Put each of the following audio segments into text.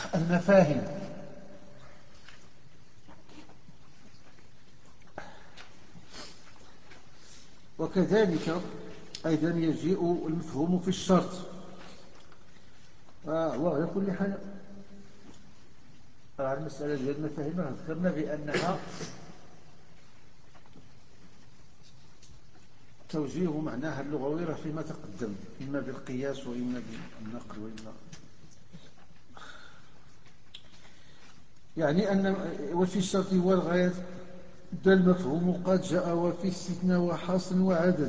المفاهيم. وكذلك أيضا يجيء المفهوم في الشرط. وعلى كل حال المسألة ديال المفاهيم ذكرنا بأنها توجيه معناها اللغوي راه فيما تقدم، إما بالقياس وإما بالنقل وإما يعني أن وفي الشرط والغاية ده المفهوم قد جاء، وفي استثناء وحصر وعدد،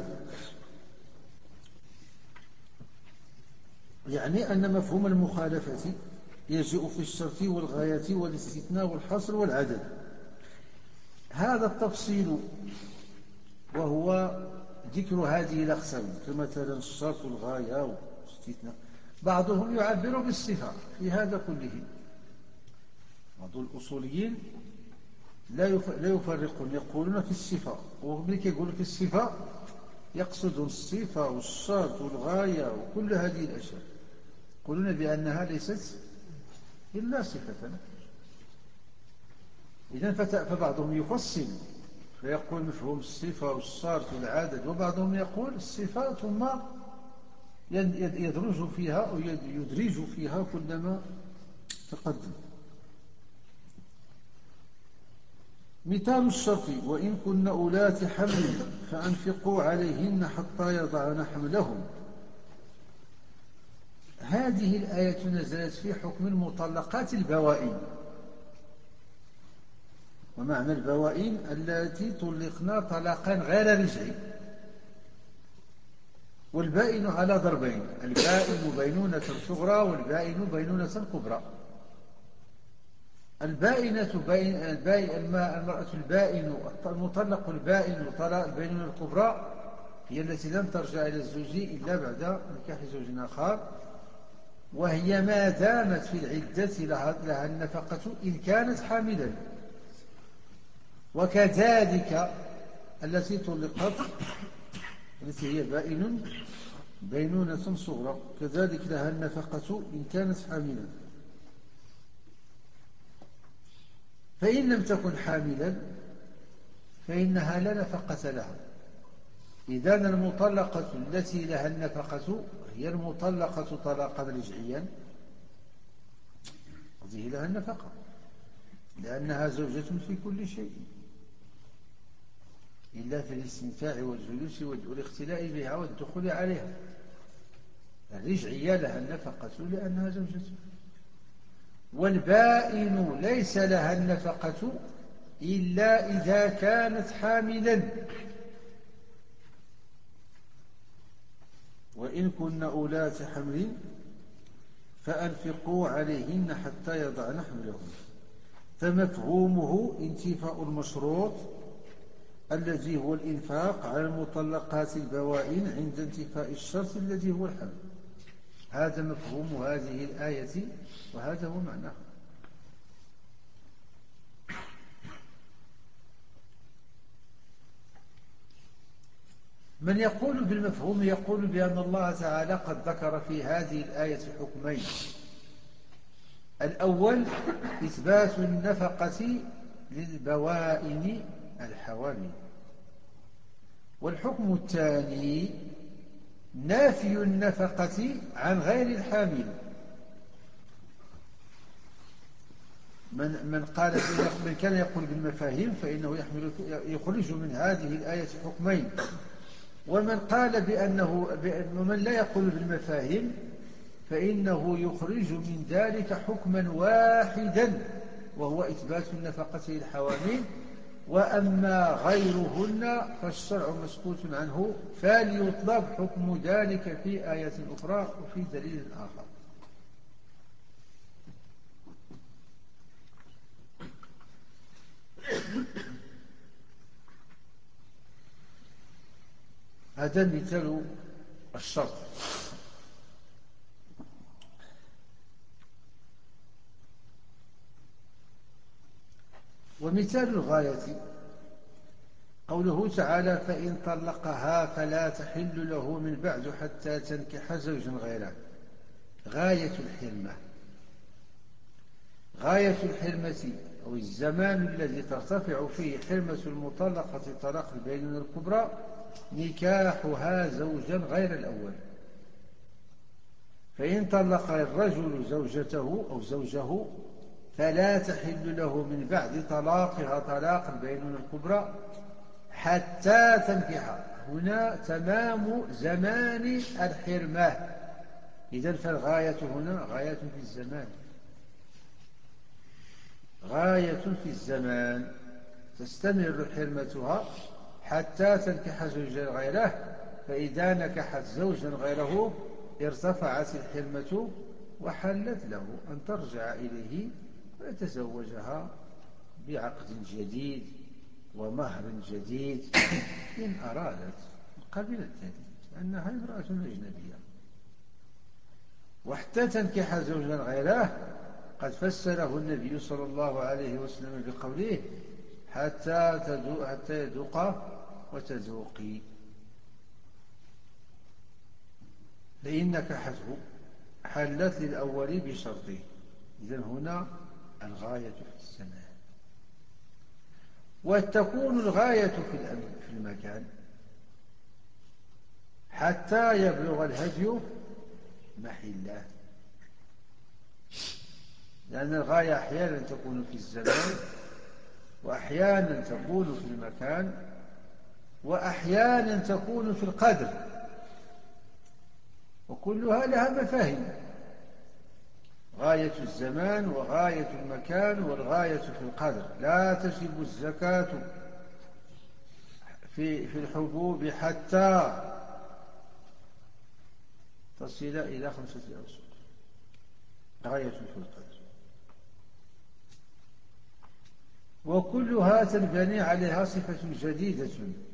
يعني أن مفهوم المخالفة يجيء في الشرط والغاية والاستثناء والحصر والعدد. هذا التفصيل وهو ذكر هذه الأقسام كمثلا الشرط والغاية والاستثناء، بعضهم يعبر بالصفة في هذا كله. بعض الأصوليين لا يفرقون، يقولون في الصفة، وملك يقول في الصفة يقصد الصفة والشرط والغاية وكل هذه الأشياء، يقولون بأنها ليست إلا صفة. إذن فبعضهم يفصل فيقول مفهوم الصفة والشرط والعدد، وبعضهم يقول الصفة ثم يدرج فيها أو يدرج فيها كلما تقدم. مثال الشرط: وإن كن أولات حمل فأنفقوا عليهن حتى يضعن حملهم. هذه الآية نزلت في حكم المطلقات البوائن. ومعنى البوائن التي طلقنا طلاقا غير رجعي. والبائن على ضربين: البائن بينونة صغرى والبائن بينونة كبرى. المرأة البائن المطلق البائن طلاق البينونة الكبرى هي التي لم ترجع إلى الزوج إلا بعد نكاح زوج آخر، وهي ما دامت في العدة لها النفقة إن كانت حاملا. وكذلك التي طلقت التي هي بائن بينونة صغرى كذلك لها النفقة إن كانت حاملا. فإن لم تكن حاملا فإنها لا نفقة لها. إذن المطلقة التي لها النفقة هي المطلقة طلاقا رجعيا، هذه لها النفقة لأنها زوجة في كل شيء إلا في الاستمتاع والجلوس والاختلاء بها والدخول عليها. الرجعية لها النفقة لأنها زوجته. والبائن ليس لها النفقة إلا إذا كانت حاملا. وإن كن أولات حمل فأنفقوا عليهن حتى يضعن حملهن. فمفهومه انتفاء المشروط الذي هو الإنفاق على المطلقات البوائن عند انتفاء الشرط الذي هو الحمل. هذا مفهوم هذه الآية وهذا هو معناه. من يقول بالمفهوم يقول بأن الله تعالى قد ذكر في هذه الآية حكمين: الأول إثبات النفقة للبوائن الحوامل، والحكم الثاني نافي النفقة عن غير الحامل. من كان يقول بالمفاهيم فإنه يخرج من هذه الآية حكمين، ومن لا يقول بالمفاهيم فإنه يخرج من ذلك حكما واحدا وهو إثبات النفقة للحوامل. وأما غيرهن فالشرع مسكوت عنه، فليطلب حكم ذلك في آية أخرى وفي دليل آخر. هذا مثال الشرط. ومثال الغاية قوله تعالى: فإن طلقها فلا تحل له من بعد حتى تنكح زوجا غيره. غاية الحرمة غاية الحرمة أو الزمان الذي ترتفع فيه حرمة المطلقة طلاق البينونة الكبرى نكاحها زوجا غير الأول. فإن طلق الرجل زوجته أو زوجه فلا تحل له من بعد طلاقها طلاق البينونة الكبرى حتى تنكح. هنا تمام زمان الحرمة. إذن فالغاية هنا غاية في الزمان، غاية في الزمان تستمر حرمتها حتى تنكح زوجا غيره. فإذا نكحت زوجا غيره ارتفعت الحرمة وحلت له أن ترجع إليه ويتزوجها بعقد جديد ومهر جديد إن أرادت، قبلت ذلك لأنها امرأة أجنبية. وحتى تنكح زوجا غيره قد فسره النبي صلى الله عليه وسلم بقوله حتى يذوق وتذوقي. فإن نكحته حلت للأول بشرطه. إذن هنا الغاية في الزمان. وتكون الغاية في المكان حتى يبلغ الهدي محله، لأن الغاية أحيانا تكون في الزمان وأحيانا تكون في المكان وأحيانا تكون في القدر، وكلها لها مفاهيم. غاية الزمان وغاية المكان والغاية في القدر. لا تجب الزكاة في الحبوب حتى تصل إلى 5 أوسق، غاية في القدر. وكلها تنبني عليها صفة جديدة،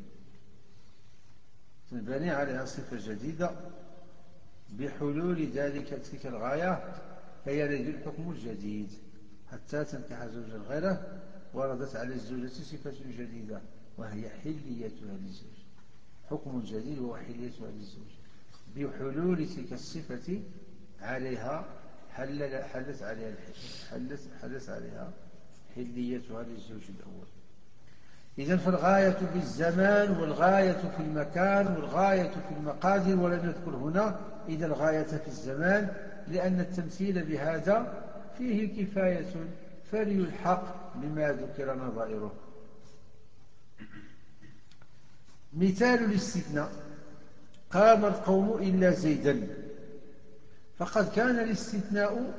تنبني عليها صفة جديدة بحلول تلك الغاية فيرد الحكم الجديد. حتى تنكح زوجا غيره وردت على الزوجة صفة جديدة وهي حليتها للزوج، حكم جديد وهو حليتها للزوج. بحلول تلك الصفة عليها حلت عليها حليتها للزوج الأول. إذن فالغاية بالزمان والغاية في المكان والغاية في المقادر، ولم يذكر هنا إذا الغاية في الزمان لأن التمثيل بهذا فيه كفاية فليلحق بما ذكر نظائره. مثال الاستثناء: قام القوم إلا زيدا. فقد كان الاستثناء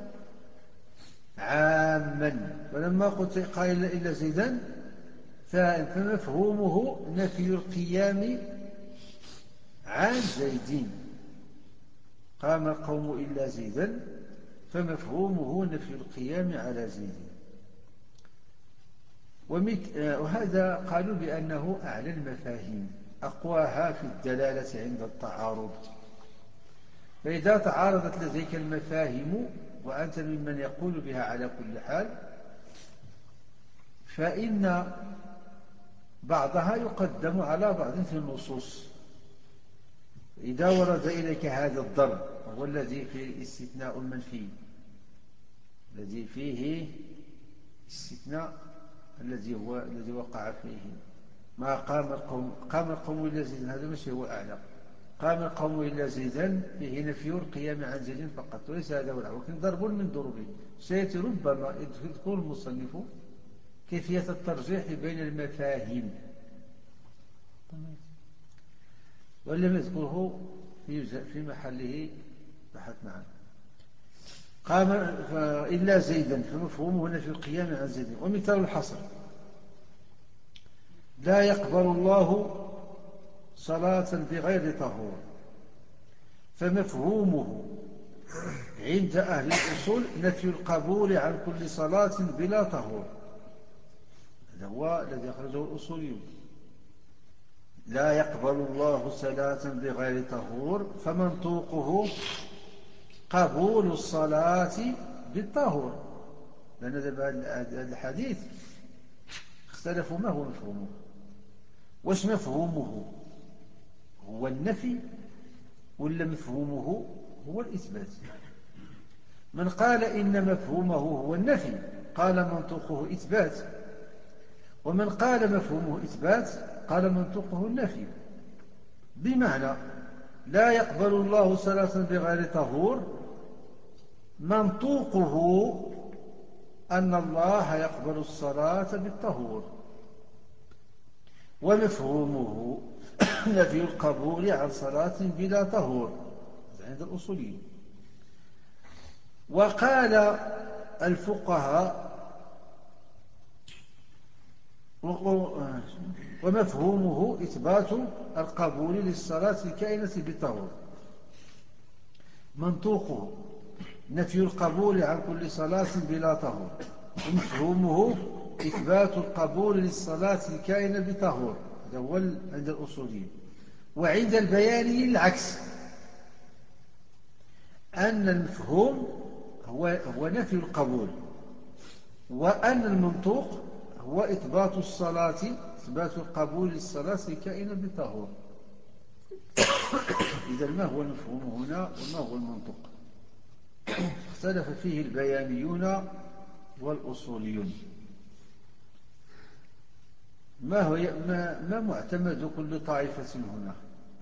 عاما، فلما قال إلا زيدا فمفهومه نفي القيام عن زيد. قام القوم إلا زيدا فمفهومه نفي القيام على زيد. وهذا قالوا بأنه أعلى المفاهيم أقواها في الدلالة عند التعارض. فإذا تعارضت لديك المفاهيم وأنت ممن يقول بها على كل حال فإن بعضها يقدم على بعض في النصوص. إذا ورد إليك هذا الضرب وهو الذي فيه استثناء المنفي، الذي فيه استثناء الذي وقع فيه ما قام القوم إلا زيدا، هذا مش هو أعلى. قام القوم إلا زيدا فيه نفي القيام عن زيد فقط وليس هذا هو الأعلى، ولكن ضرب من ضربه. سيأتي ربما يذكر المصنف كيفية الترجيح بين المفاهيم ولم يذكره في محله بحث معه. قام إلا زيدا فمفهومه نفي القيام عن زيد. ومثال الحصر: لا يقبل الله صلاة بغير طهور. فمفهومه عند أهل الأصول نفي القبول عن كل صلاة بلا طهور. هذا هو الذي أخرجه الأصوليون. لا يقبل الله صلاة بغير طهور، فمنطوقه قبول الصلاة بالطهور. لأن هذا الحديث اختلفوا ما هو مفهومه. واش مفهومه هو النفي ولا مفهومه هو الإثبات؟ من قال إن مفهومه هو النفي قال منطوقه إثبات، ومن قال مفهومه إثبات قال منطوقه النفي. بمعنى لا يقبل الله صلاة بغير طهور، منطوقه أن الله يقبل الصلاة بالطهور، ومفهومه نفي القبول عن صلاة بلا طهور عند الأصوليين. وقال الفقهاء ومفهومه إثبات القبول للصلاة الكائنة بالطهور، منطوقه نفي القبول عن كل صلاة بلا طهور، ومفهومه إثبات القبول للصلاة الكائنة بطهور. هذا هو عند الأصوليين. وعند البيانيين العكس، أن المفهوم هو نفي القبول، وأن المنطوق هو إثبات الصلاة، إثبات القبول للصلاة الكائنة بطهور. إذا ما هو المفهوم هنا وما هو المنطوق؟ اختلف فيه البيانيون والأصوليون. ما معتمد كل طائفة هنا؟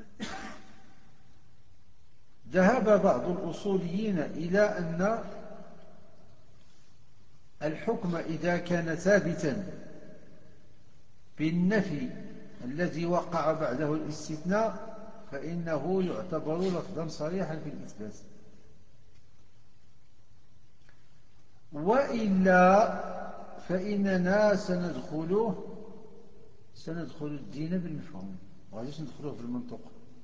ذهب بعض الأصوليين إلى أن الحكم إذا كان ثابتا بالنفي الذي وقع بعده الاستثناء فإنه يعتبر لفظا صريحا في الإثبات، وإلا فإننا سندخل الدين بالمفهوم وغاديش ندخله بالمنطق.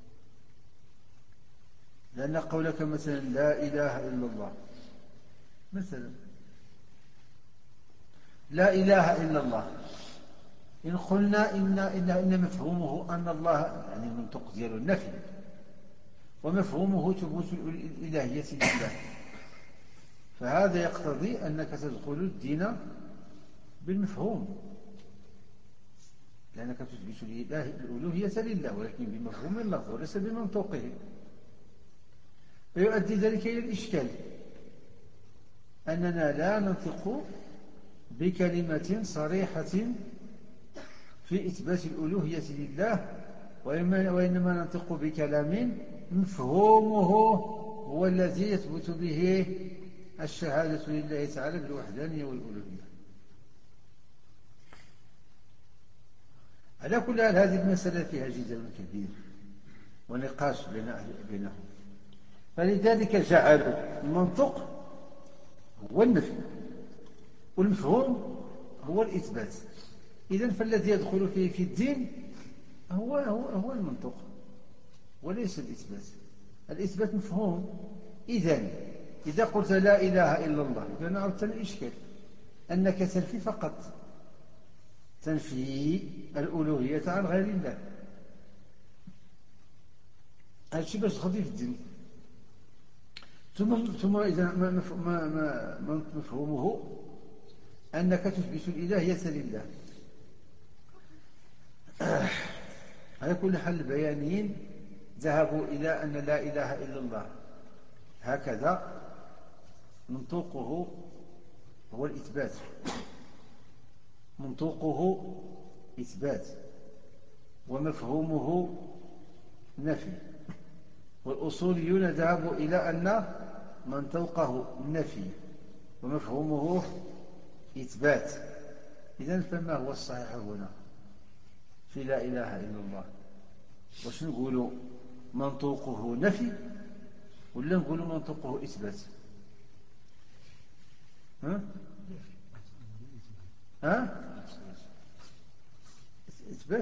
لأن قولك مثلا لا إله إلا الله، مثلا لا إله إلا الله، إن قلنا إن مفهومه أن الله، يعني المنطق ديال النفي، ومفهومه ثبوت الإلهية لله، فهذا يقتضي أنك تدخل الدين بالمفهوم، لأنك تثبت الألوهية لله ولكن بمفهوم اللفظ وليس بمنطوقه. فيؤدي ذلك إلى الإشكال أننا لا ننطق بكلمة صريحة في إثبات الألوهية لله، وإنما ننطق بكلام مفهومه هو الذي يثبت به الشهادة لله تعالى بالوحدانية والألوهية. على كل حال هذه المسألة فيها جدل كبير ونقاش بينهم، فلذلك جعلوا المنطق هو النفي والمفهوم هو الإثبات. إذن فالذي يدخل فيه في الدين هو المنطق وليس الإثبات. الإثبات مفهوم. إذا قلت لا إله إلا الله فأنا عودتنا الإشكال أنك تنفي فقط، تنفي الألوهية عن غير الله. هذا الشيء باش تدخل في الدين. ثم إذا مفهومه أنك تثبت الإلهية لله. على كل حال البيانيين ذهبوا إلى أن لا إله إلا الله هكذا منطوقه هو الإثبات، منطوقه إثبات ومفهومه نفي. والأصوليون ذهبوا إلى أن منطوقه نفي ومفهومه إثبات. إذن فما هو الصحيح هنا في لا إله إلا الله؟ واش نقولوا منطوقه نفي ولا نقولوا منطوقه إثبات؟ إثبات.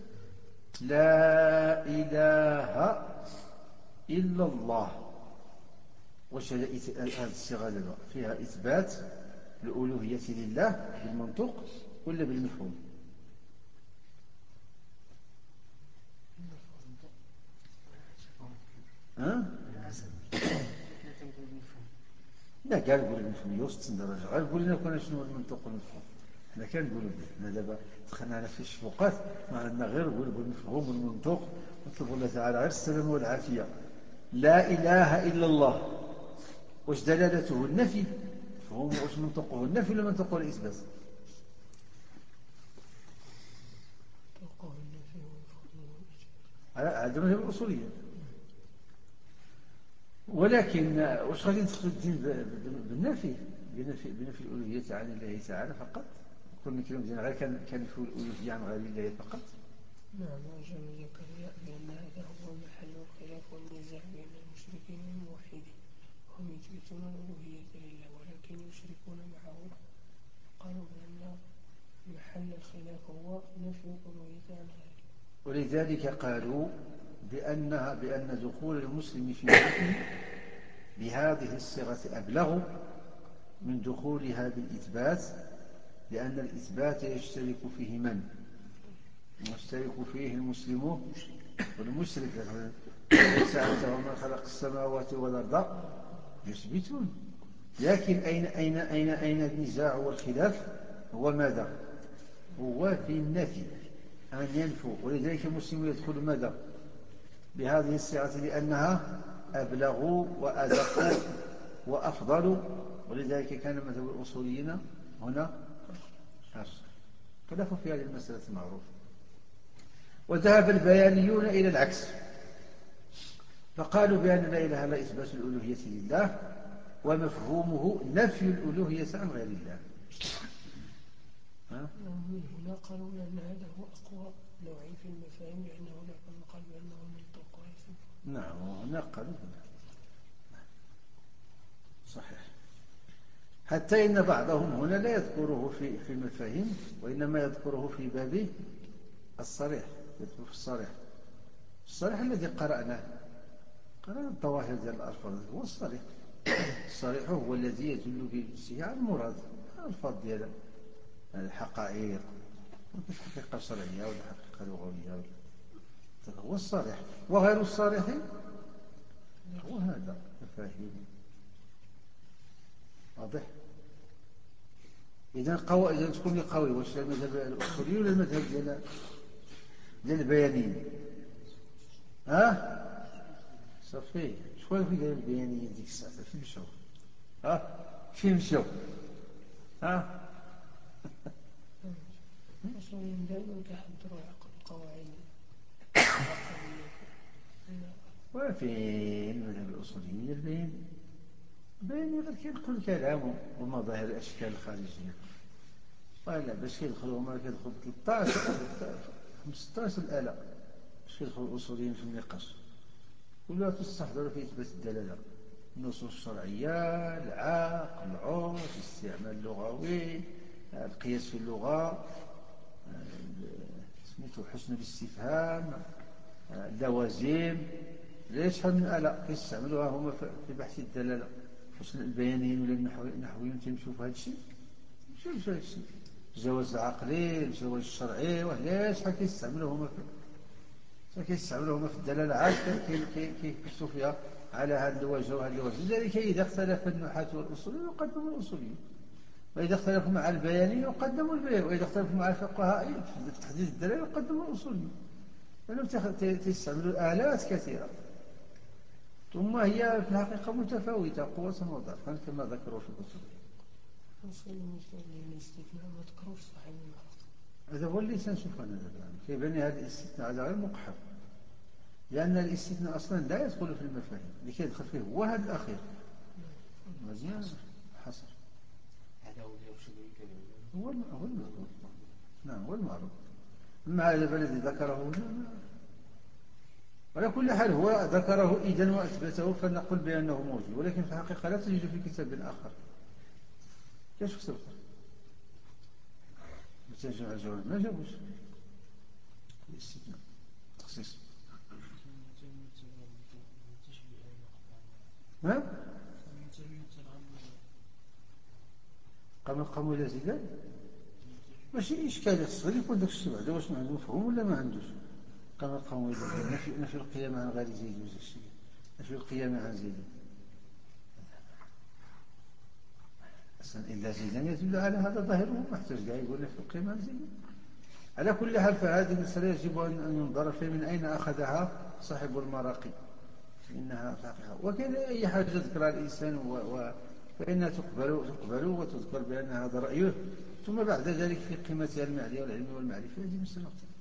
لا إله إلا الله، واش هذه الصيغة فيها إثبات الألوهية لله بالمنطوق ولا بالمفهوم؟ لا قال نقول بالمفهوم يوسط درجة، غير قول لنا كنا شنو المنطق والمفهوم. حنا كنقولوا حنا دابا دخلنا في الشفقات، ما عندنا غير نقول بالمفهوم والمنطق، نطلب الله تعالى غير السلامة والعافية. لا إله إلا الله واش دلالته النفي مفهوم واش منطقه النفي ولا منطقه الإثبات؟ هذا مذهب الأصولية. ولكن واش غادي ندخل الدين بالنفي بنفي الألوهية عن الله تعالى فقط؟ كل كلمة ديالنا غير كان في الألوهية عن غير الله فقط؟ نعم. أجاب زكريا بأن هذا هو محل الخلاف والنزاع بين المشركين والموحدين، هم يثبتون الألوهية لله ولكن يشركون معه. قالوا بأن محل الخلاف هو نفي الألوهية عن غيره، ولذلك قالوا بأن دخول المسلم في الدين بهذه الصيغة أبلغ من دخولها بالإثبات، لأن الإثبات يشترك فيه من؟ يشترك فيه المسلم والمشرك. سألتهم من خلق السماوات والأرض يثبتون، لكن أين النزاع والخلاف؟ هو ماذا؟ هو في النفي، أن ينفوا. ولذلك المسلم يدخل ماذا؟ بهذه الصيغة لأنها أبلغ وأدق وأفضل. ولذلك كان مذهب الأصوليين هنا خلافوا في هذه المسألة المعروفة. وذهب البيانيون إلى العكس، فقالوا بأن لا إله إلا إثبات الألوهية لله، ومفهومه نفي الألوهية عن غير الله. من هنا قالوا أن هذا هو أقوى نوع في المفاهيم، لأنه لا يقال بأنه منطق ويصف. نعم، وهنا قالوا صحيح. حتى إن بعضهم هنا لا يذكره في المفاهيم، وإنما يذكره في باب الصريح. يذكر في الصريح الذي قرأنا الظواهر ديال الألفاظ، هو الصريح. الصريح هو الذي يدل بنفسه على المراد، الألفاظ ديال الحقائق، الحقيقة شرعية ولا حقيقة لغوية، هو الصريح. وغير الصريح هو هذا مفاهيم. واضح؟ إذا تكون لي قوي، واش المذهب الأصولي ولا المذهب ديال البيانيين؟ صافي. شكون في ديال البيانيين ديك الساعة؟ فين مشاو؟ فين مشاو؟ الأصوليين دائما كيحضروا القواعد. وفين المذهب الأصولي البياني غير كيدخل كلامه ومظاهر الأشكال الخارجية. لا باش كيدخلوا هما كيدخلوا 13 15 الآلة باش كيدخلوا الأصوليين في النقاش. كلها تستحضر في إثبات الدلالة، النصوص الشرعية، العقل، العرف، الاستعمال اللغوي، القياس في اللغة، سميتو حسن الاستفهام، اللوازم. ليش شحال من آلة كيستعملوها هما في بحث الدلالة؟ حسن البيانيين ولا النحويين تيمشيو في هذا الشيء، تيمشيو في هذا الشيء، الجواز العقلي، الجواز الشرعي. وليش شحال كيستعملوه هما في الدلالة؟ عاد كيبحثوا فيها على هذا الوجه وهذا الوجه. لذلك إذا اختلف النحاة والأصوليين يقدموا الأصوليين، وإذا اختلفوا مع البياني يقدموا البيان، وإذا اختلفوا مع الفقهاء في تحديد الدلالة يقدموا الأصوليين، لأنهم تستعملوا آلات كثيرة. ثم هي في الحقيقة متفاوتة قوة وضعفا كما ذكروا في الأصول. الاستثناء ما تذكروش صاحب المعركة. هذا هو اللي سنشوف أنا الآن. كيبان هذا الاستثناء هذا غير مقحم، لأن الاستثناء أصلا لا يدخل في المفاهيم، اللي كيدخل فيه هو هذا الأخير. مزيان حصر. هذا هو هو المذكور. نعم هو المعروف. أما هذا الذي ذكره هنا على كل حال هو ذكره إذن وأثبته فنقول بأنه موجود، ولكن في الحقيقة لا تجد في كتاب آخر. كيف كتب بتجمع الجواب ما جابوش الاستثناء تخصيص. قاموا إلى زيدان ماشي إشكال، يخص يكون داك الشيء بعدا واش ما عنده مفهوم ولا ما عندوش. قاموا إلى زيدان نفي القيامة عن غير زيد وزيد، نفي القيامة عن زيد أصلا إلا زيدان يدل على هذا ظاهره، محتاج كاع يقول نفي القيامة عن زيد. على كل حال فهذه المسألة يجب أن ينظر فيها من أين أخذها صاحب المراقي، إنها في الحقيقة. وكان أي حاجة ذكرها الإنسان فإنها تقبل وتذكر بأن هذا رأيه، ثم بعد ذلك في قيمتها المعنية والعلم والمعرفة هذه مسألة أخرى.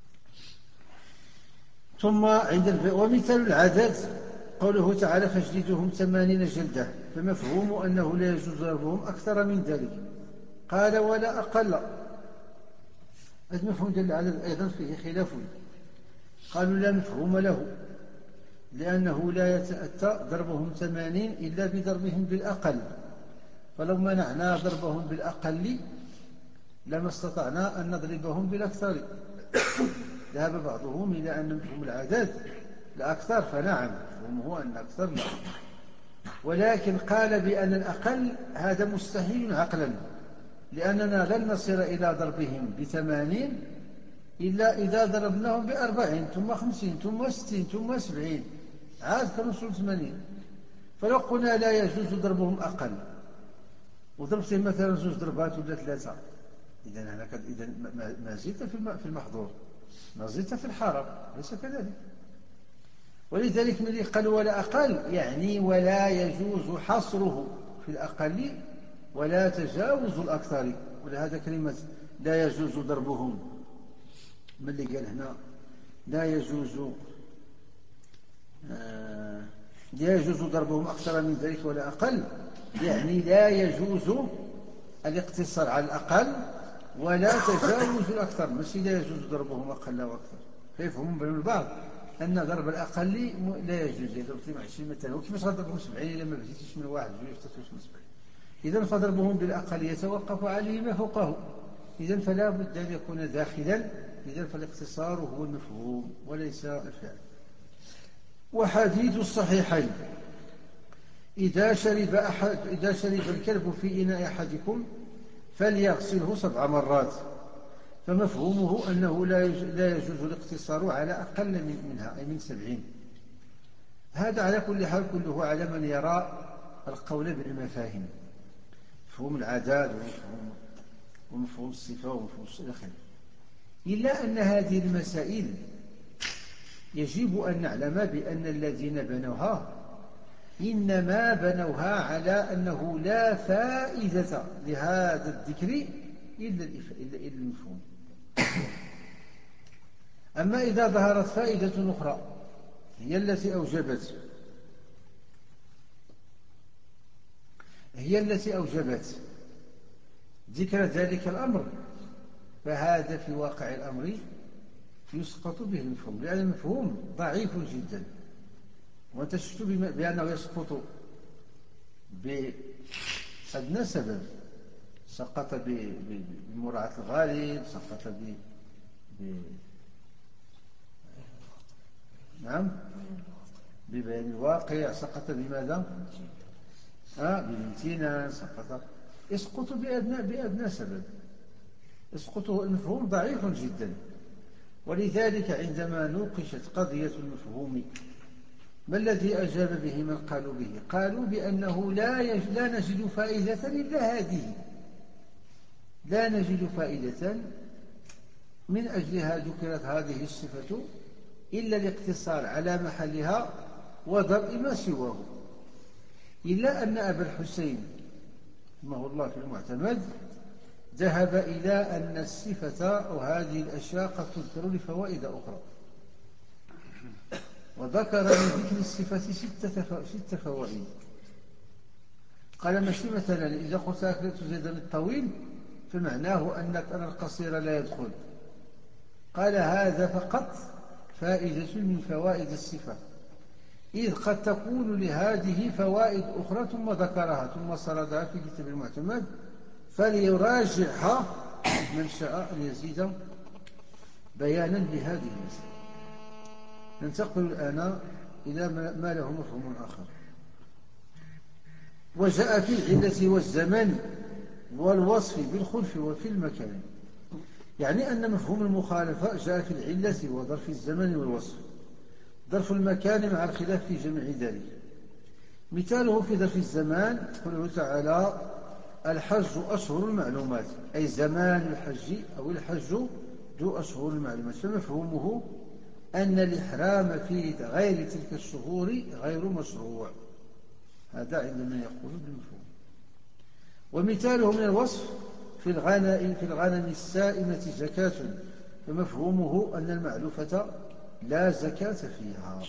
ثم ومثال العدد قوله تعالى فاجلدوهم 80 جلدة، فمفهوم أنه لا يجوز ضربهم أكثر من ذلك. قال ولا أقل. هذا مفهوم دل العدد أيضا فيه خلاف، قالوا لا مفهوم له، لأنه لا يتأتى ضربهم 80 إلا بضربهم بالأقل، فلو منعنا ضربهم بالأقل لما استطعنا أن نضربهم بالأكثر. ذهب بعضهم إلى أن مفهوم العدد الأكثر، فنعم مفهومه أن أكثر لا، ولكن قال بأن الأقل هذا مستحيل عقلا، لأننا لن نصل إلى ضربهم ب80 إلا إذا ضربناهم ب40 ثم 50 ثم 60 ثم 70 عاد كنوصل 80. فلو قلنا لا يجوز ضربهم أقل وضربتهم مثلا 2 ضربات ولا 3، إذن ما زلت في المحظور، ما زلت في الحرام، ليس كذلك. ولذلك من قال ولا أقل يعني ولا يجوز حصره في الأقل ولا تجاوز الأكثر. ولهذا كلمة لا يجوز ضربهم، من اللي قال هنا لا يجوز ضربهم أكثر من ذلك ولا أقل، يعني لا يجوز الاقتصار على الأقل ولا تجاوز الأكثر، ماشي لا يجوز ضربهم أقل وأكثر. فيفهم بين البعض أن ضرب الأقل لا يجوز. إذا ضربتهم 20 مثلا وكيفاش غضربهم 70 إذا ما بديتش من 1 2 3 4 70؟ إذن فضربهم بالأقل يتوقف عليه ما فوقه، إذن فلا بد أن يكون داخلا. إذن فالاقتصار هو المفهوم وليس الفعل. وحديث الصحيحين إذا شرب الكلب في إناء أحدكم فليغسله 7 مرات، فمفهومه أنه لا يجوز الاقتصار على أقل منها أي من 70. هذا على كل حال كله على من يرى القول بالمفاهيم، مفهوم العداد ومفهوم الصفة ومفهوم الآخر. إلا أن هذه المسائل يجب أن نعلم بأن الذين بنوها إنما بنوها على أنه لا فائدة لهذا الذكر إلا المفهوم. أما إذا ظهرت فائدة أخرى هي التي أوجبت ذكر ذلك الأمر، فهذا في واقع الأمر يسقط به المفهوم، لأن المفهوم ضعيف جدا. وأنت شفت بأنه يسقط بأدنى سبب، سقط بمراعاة الغالب، سقط نعم ببيان الواقع، سقط بماذا؟ بالامتنان، يسقط بأدنى سبب، يسقط. المفهوم ضعيف جدا. ولذلك عندما نوقشت قضية المفهوم ما الذي أجاب به من قالوا به؟ قالوا بأنه لا نجد فائدة إلا هذه، لا نجد فائدة من أجلها ذكرت هذه الصفة إلا الاقتصار على محلها وضرب ما سواه. إلا أن أبا الحسين رحمه الله في المعتمد ذهب إلى أن الصفة أو هذه الأشياء قد تذكر لفوائد أخرى، وذكر من ذكر الصفة 6 فوائد. قال ماشي مثلا إذا قلت أكلت زيدا الطويل فمعناه أن القصير لا يدخل. قال هذا فقط فائدة من فوائد الصفة، إذ قد تكون لهذه فوائد أخرى ثم ذكرها ثم سردها في كتاب المعتمد، فليراجعها من شاء أن يزيد بيانا لهذه المسألة. ننتقل الآن إلى ما له مفهوم آخر. وجاء في العلة والزمان والوصف بالخلف وفي المكان، يعني أن مفهوم المخالفة جاء في العلة وظرف الزمان والوصف، ظرف المكان مع الخلاف في جميع ذلك. مثاله في ظرف الزمان قوله تعالى الحج أشهر المعلومات، أي زمان الحج أو الحج ذو أشهر المعلومات. فمفهومه أن الإحرام في غير تلك الشهور غير مشروع. هذا عندما يقول بالمفهوم. ومثاله من الوصف في الغنم السائمة زكاة، فمفهومه أن المعلوفة لا زكاة فيها.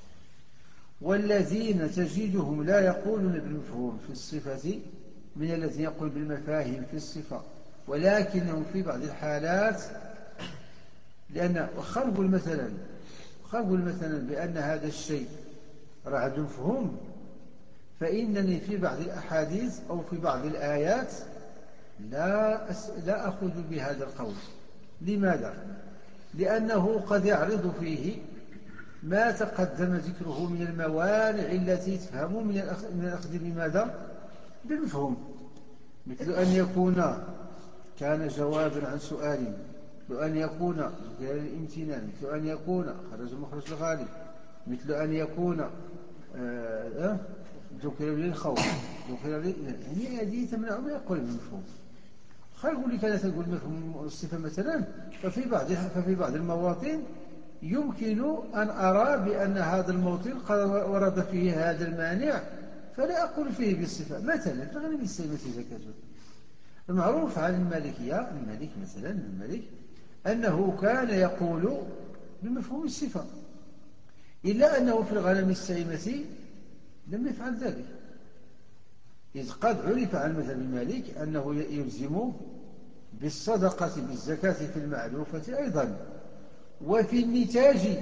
والذين تجدهم لا يقولون بالمفهوم في الصفة من الذين يقول بالمفاهيم في الصفة، ولكنهم في بعض الحالات، لأن خلقوا مثلا بأن هذا الشيء راه عنده مفهوم، فإنني في بعض الأحاديث أو في بعض الآيات لا أخذ بهذا القول. لماذا؟ لأنه قد يعرض فيه ما تقدم ذكره من الموانع التي تفهم من الأخذ بماذا؟ بالمفهوم، مثل أن يكون كان جوابا عن سؤال، مثل أن يكون ذكر للامتنان، مثل أن يكون خرج مخرج الغالب، مثل أن يكون ذكر للخوف، يعني هذه تمنع من يقول بالمفهوم. خلينا نقول لك أنا تقول مفهوم الصفة مثلا، ففي بعض المواطن يمكن أن أرى بأن هذا الموطن قد ورد فيه هذا المانع، فلا أقول فيه بالصفة. مثلا فغنم السائمة زكاة، المعروف عن المالكية، الملك أنه كان يقول بمفهوم الصفة، إلا أنه في الغنم السائمة لم يفعل ذلك، إذ قد عرف عن مذهب المالك أنه يلزم بالصدقة بالزكاة في المعلوفة أيضا، وفي النتاج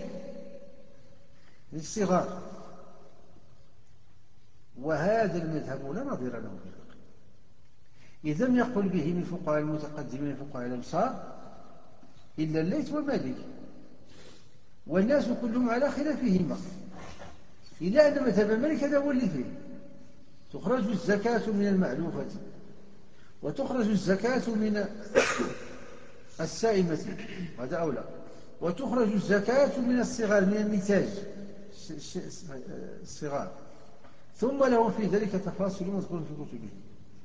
للصغار، وهذا المذهب لا نظير له في الفقه. إذ لم يقل به من فقهاء المتقدمين من فقهاء الأمصار إلا الليث ومالك، والناس كلهم على خلافهما، إلا أن مذهب مالك هذا هو اللي فيه تخرج الزكاة من المعلوفة، وتخرج الزكاة من السائمة، هذا أولى، وتخرج الزكاة من الصغار، من النتاج الصغار، ثم لهم في ذلك تفاصيل مذكور في كتبهم.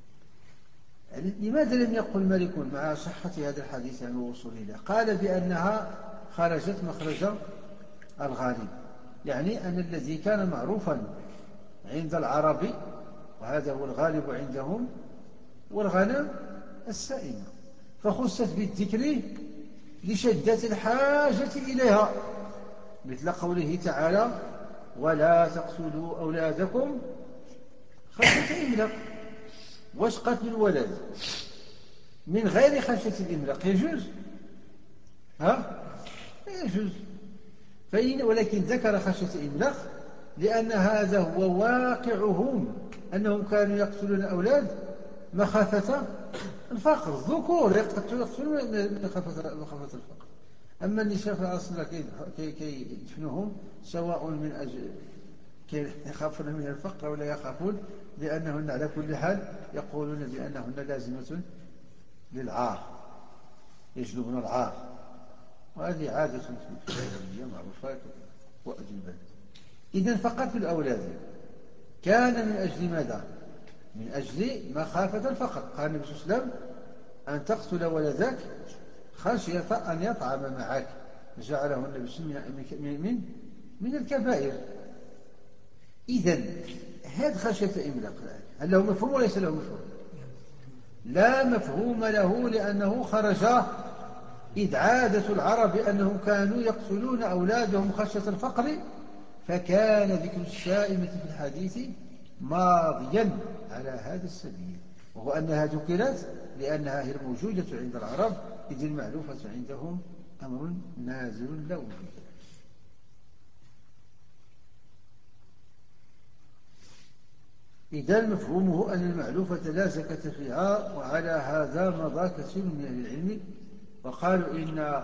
لماذا لم يقل مالك مع صحة هذا الحديث عن وصوله له؟ قال بأنها خرجت مخرج الغالب، يعني أن الذي كان معروفا عند العرب وهذا هو الغالب عندهم والغنم السائمة، فخصت بالذكر لشدة الحاجة إليها، مثل قوله تعالى ولا تقتلوا أولادكم خشية إملاق. واش قتل الولد من غير خشية الإملاق يجوز؟ ها؟ لا يجوز. ولكن ذكر خشية الإملاق لأن هذا هو واقعهم، أنهم كانوا يقتلون الأولاد مخافة الفقر، الذكور يقتلون مخافة الفقر، أما النساء في الأصل كي يدفنوهم سواء من أجل كي يخافون من الفقر ولا يخافون، لأنهن على كل حال يقولون بأنهن لازمة للعار، يجلبون العار، وهذه عادة في الجاهلية معروفة وأجل. إذن فقط الأولاد كان من أجل ماذا؟ من أجل مخافة الفقر. قال النبي صلى الله عليه وسلم أن تقتل ولدك خشية أن يطعم معك، جعله النبي صلى الله عليه وسلم من الكبائر. إذن هذا خشية إملاق هل له مفهوم وليس له مفهوم؟ لا مفهوم له، لأنه خرج، إذ عادة العرب أنهم كانوا يقتلون أولادهم خشية الفقر، فكان ذكر السائمة في الحديث ماضيا على هذا السبيل، وهو أنها ذكرت لأنها هي الموجودة عند العرب، إذ المعلوفة عندهم أمر نازل لا وجود له. إذا مفهومه أن المعلوفة لا زكاة فيها، وعلى هذا مضى كثير من أهل العلم وقالوا إن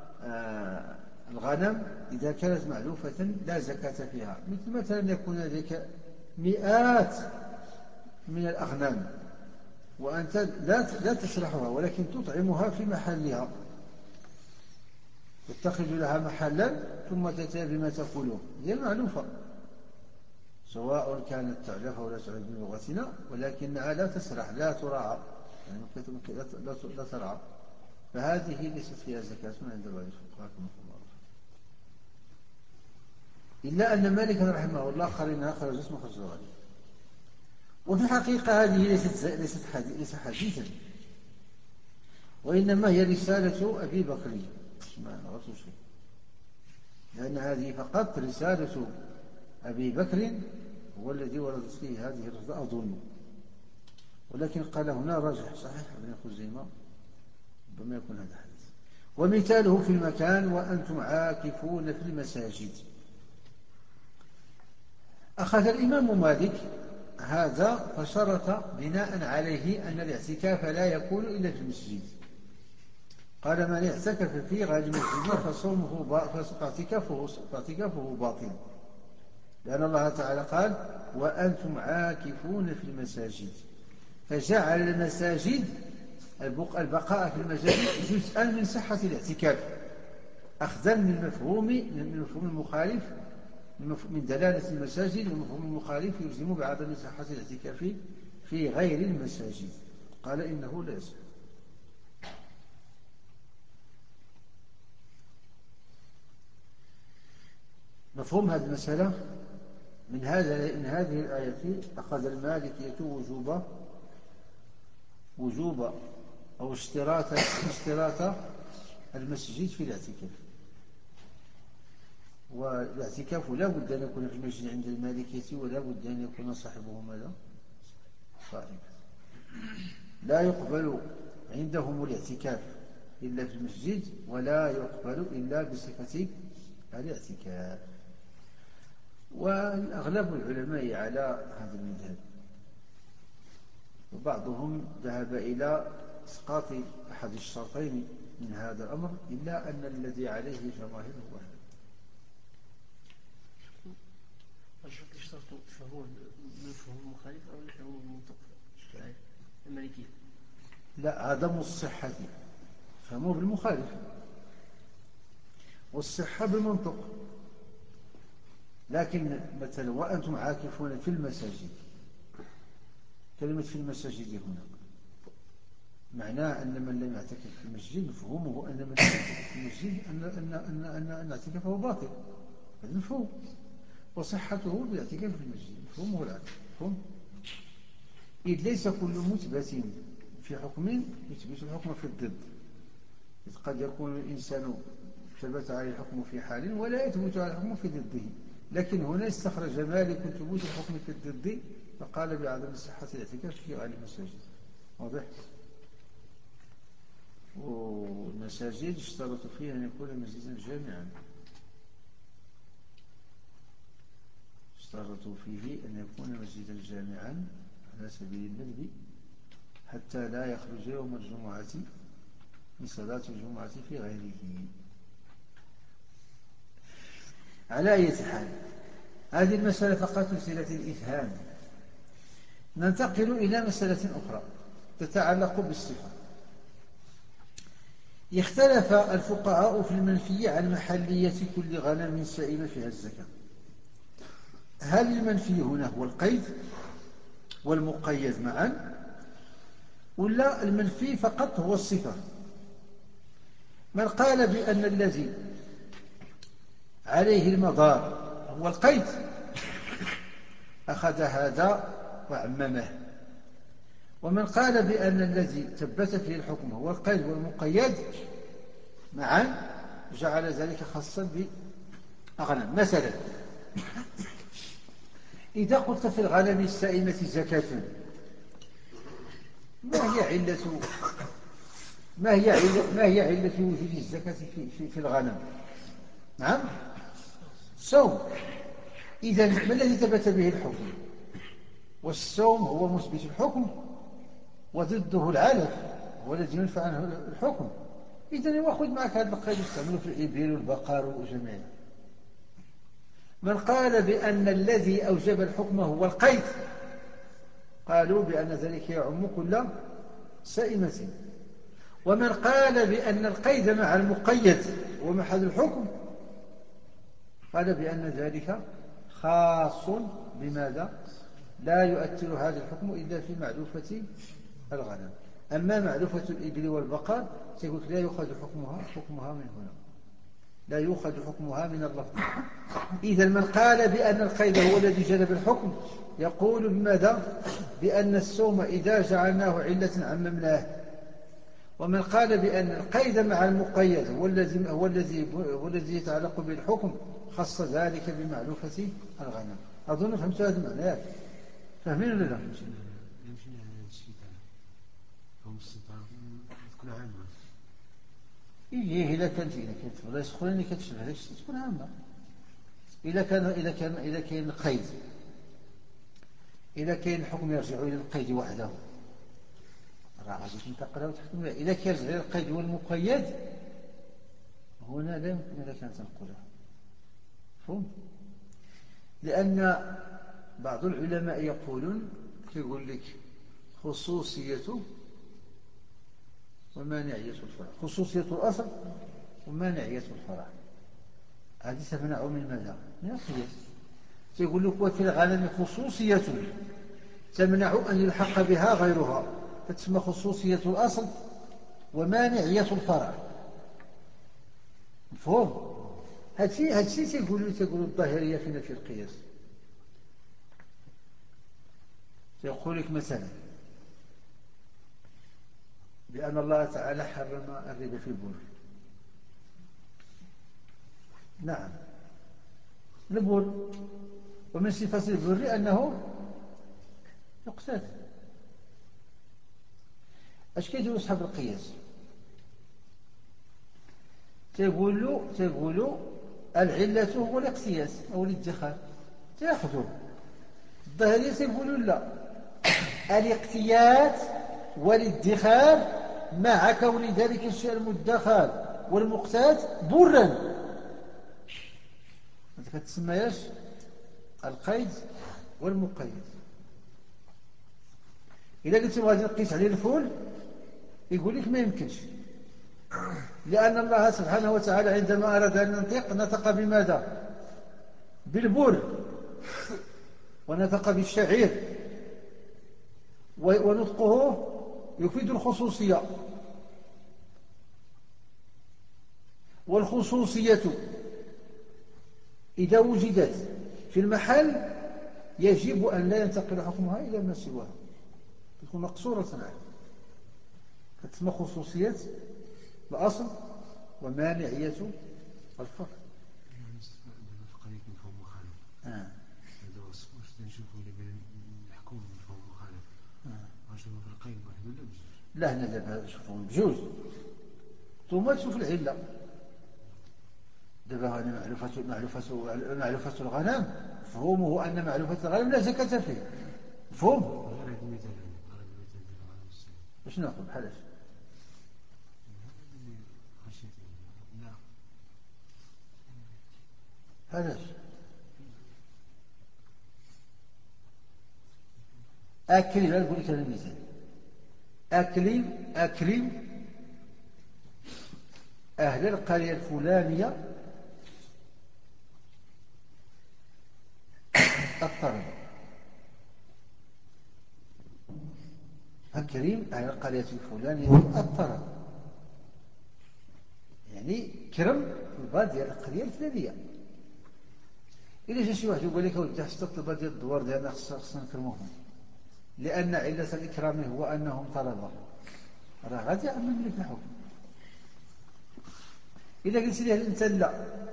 الغنم إذا كانت معلوفة لا زكاة فيها، مثلا يكون لديك مئات من الأغنام وأنت لا تسرحها ولكن تطعمها في محلها، تتخذ لها محلا ثم تأتي بما تأكله، هي المعلوفة سواء كانت تعلف أو لا تعلف بلغتنا، ولكنها لا تسرح لا تراعى، يعني لا ترعى، فهذه ليست فيها زكاة عند بعض الفقهاء كما معروف. إلا أن مالك رحمه الله قال إنها خرجت مخرج الغالب، وفي الحقيقة هذه ليس حديثا، وإنما هي رسالة أبي بكر، لأن هذه فقط رسالة أبي بكر هو الذي وردت فيه هذه الرسالة أظن، ولكن قال هنا راجح صحيح ابن خزيمة ربما يكون هذا حديث. ومثاله في المكان وأنتم عاكفون في المساجد. أخذ الإمام مالك هذا فشرط بناء عليه أن الاعتكاف لا يكون إلا في المسجد. قال من اعتكف في غير المسجد فاعتكافه باطل، لأن الله تعالى قال وأنتم عاكفون في المساجد، فجعل المساجد البقاء في المساجد جزءا من صحة الاعتكاف، أخذا من مفهوم المخالف من دلالة المساجد، ومفهوم المخالف يلزم بعدم صحة الاعتكاف في غير المساجد. قال إنه لا يصح. مفهوم هذه المسألة من هذه الآية أخذ المالكية وجوب أو اشتراط المسجد في الاعتكاف. والاعتكاف لا بد أن يكون في المسجد عند المالكية، ولا بد أن يكون صاحبه ماذا؟ صائما. لا يقبل عندهم الاعتكاف إلا في المسجد، ولا يقبل إلا بصفة الاعتكاف. وأغلب العلماء على هذا المذهب، وبعضهم ذهب إلى إسقاط أحد الشرطين من هذا الأمر، إلا أن الذي عليه جماهير هو هذا. الشرط يشترط فهو المفهوم المخالف أو الفهوم المنطق المالكية؟ لا، عدم الصحة فهمه بالمخالف، والصحة بالمنطق. لكن مثلا وأنتم عاكفون في المساجد، كلمة في المساجد هنا معناه أن من لم يعتكف في المسجد مفهومه أن من يعتكف في المسجد أن اعتكافه باطل، هذا مفهوم، وصحته بالاعتكاف في المسجد مفهومه الآن مفهوم. إذ ليس كل مثبت في حكم يثبت الحكم في الضد، إذ قد يكون الإنسان ثبت عليه الحكم في حال ولا يثبت على الحكم في ضده، لكن هنا استخرج مالك ثبوت الحكم في الضد فقال بعدم صحة الاعتكاف في غير المساجد. واضح؟ والمساجد اشترطوا فيه أن يكون مسجدا جامعا، اشترطوا فيه أن يكون مسجدا جامعا على سبيل الندب، حتى لا يخرج يوم الجمعة من صلاة الجمعة في غيره. على أي حال هذه المسألة فقط مسألة الإفهام. ننتقل إلى مسألة أخرى تتعلق بالصفة. اختلف الفقهاء في المنفي عن محلية كل غنم سائمة فيها الزكاة. هل المنفي هنا هو القيد والمقيد معا، ولا المنفي فقط هو الصفة؟ من قال بأن الذي عليه المدار هو القيد أخذ هذا وعممه، ومن قال بأن الذي ثبت فيه الحكم هو القيد والمقيد معا جعل ذلك خاصا بأغنم. مثلا إذا قلت في الغنم السائمة زكاة، ما هي علة وجود الزكاة في الغنم؟ نعم، صوم. إذا ما الذي ثبت به الحكم؟ والصوم هو مثبت الحكم، وضده العلف هو الذي ينفع عنه الحكم. إذا وخذ معك هذا القيد يستعمله في الإبل والبقر وجميعه. من قال بأن الذي أوجب الحكم هو القيد قالوا بأن ذلك يعم كل سائمة، ومن قال بأن القيد مع المقيد هو محل الحكم قال بأن ذلك خاص بماذا؟ لا يؤثر هذا الحكم إلا في معلوفة الغنم. أما معلوفة الإبل والبقر تقول لا يؤخذ حكمها من هنا. لا يؤخذ حكمها من اللفظ. إذا من قال بأن القيد هو الذي جلب الحكم يقول بماذا؟ بأن الصوم إذا جعلناه علة عممناه. ومن قال بأن القيد مع المقيد هو الذي يتعلق بالحكم خص ذلك بمعلوفة الغنم. أظن فهمت هذا المعنى. فاهمين ولا لا؟ إيه إذا كانت ولا يسخرني كتشبه هذاك الشيء تكون عامة. إذا كان قيد، إذا كان الحكم يرجع إلى القيد وحده راه غادي تنتقلها وتحكم بها. إذا كان يرجع إلى القيد والمقيد هنا لا يمكن لك أن تنقلها. فهم؟ لأن بعض العلماء يقول لك خصوصية ومانعية الفرع، خصوصية الأصل ومانعية الفرع، هذه تمنع من ماذا؟ من القياس. يقول لك وفي الغنم خصوصية تمنع أن يلحق بها غيرها، فتسمى خصوصية الأصل ومانعية الفرع. مفهوم؟ هذا الشيء تقول الظاهرية في نفي القياس. يقول لك مثلا بأن الله تعالى حرم الربا في البر. نعم، البر، ومن صفات البر أنه يقتات. اش كيديروا أصحاب القياس؟ تيقولوا العلة هو الاقتياس أو الادخار، تأخذوا. الظاهرية تيقولوا لا، الاقتياس والادخار مع كون ذلك الشيء المدخر والمقتات برا، ما كتسمياش القيد والمقيد. إذا قلت غادي نقيس عليه الفول يقول لك ما يمكنش، لأن الله سبحانه وتعالى عندما أراد أن نطق بماذا؟ بالبر، ونطق بالشعير، ونطقه يفيد الخصوصية، والخصوصية إذا وجدت في المحل يجب أن لا ينتقل حكمها إلى ما سواها، تكون مقصورة عنه، فتسمى خصوصية الأصل ومانعية الفرع. لا هنا نشوفهم بجوج ثم تشوف العلة. دابا هذه معلوفة الغنم، مفهومه أن معلوفة الغنم لا زكاة فيه. مفهوم؟ باش ناخذ بحالاش علاش أكلي، لا نقول لك أنا المثال أكلي أهل القرية الفلانية الطرب. أكرم أهل القرية الفلانية الطرب، يعني كرم البال ديال القرية الفلانية. إذا جا شي واحد يقول لك ودي حتى الطلبة ديال الدوار ديالنا خصنا نكرموهم لأن علة الإكرام هو أنهم طلبة، راه غادي يعمم لك الحكم. إذا قلت لي أنت لا،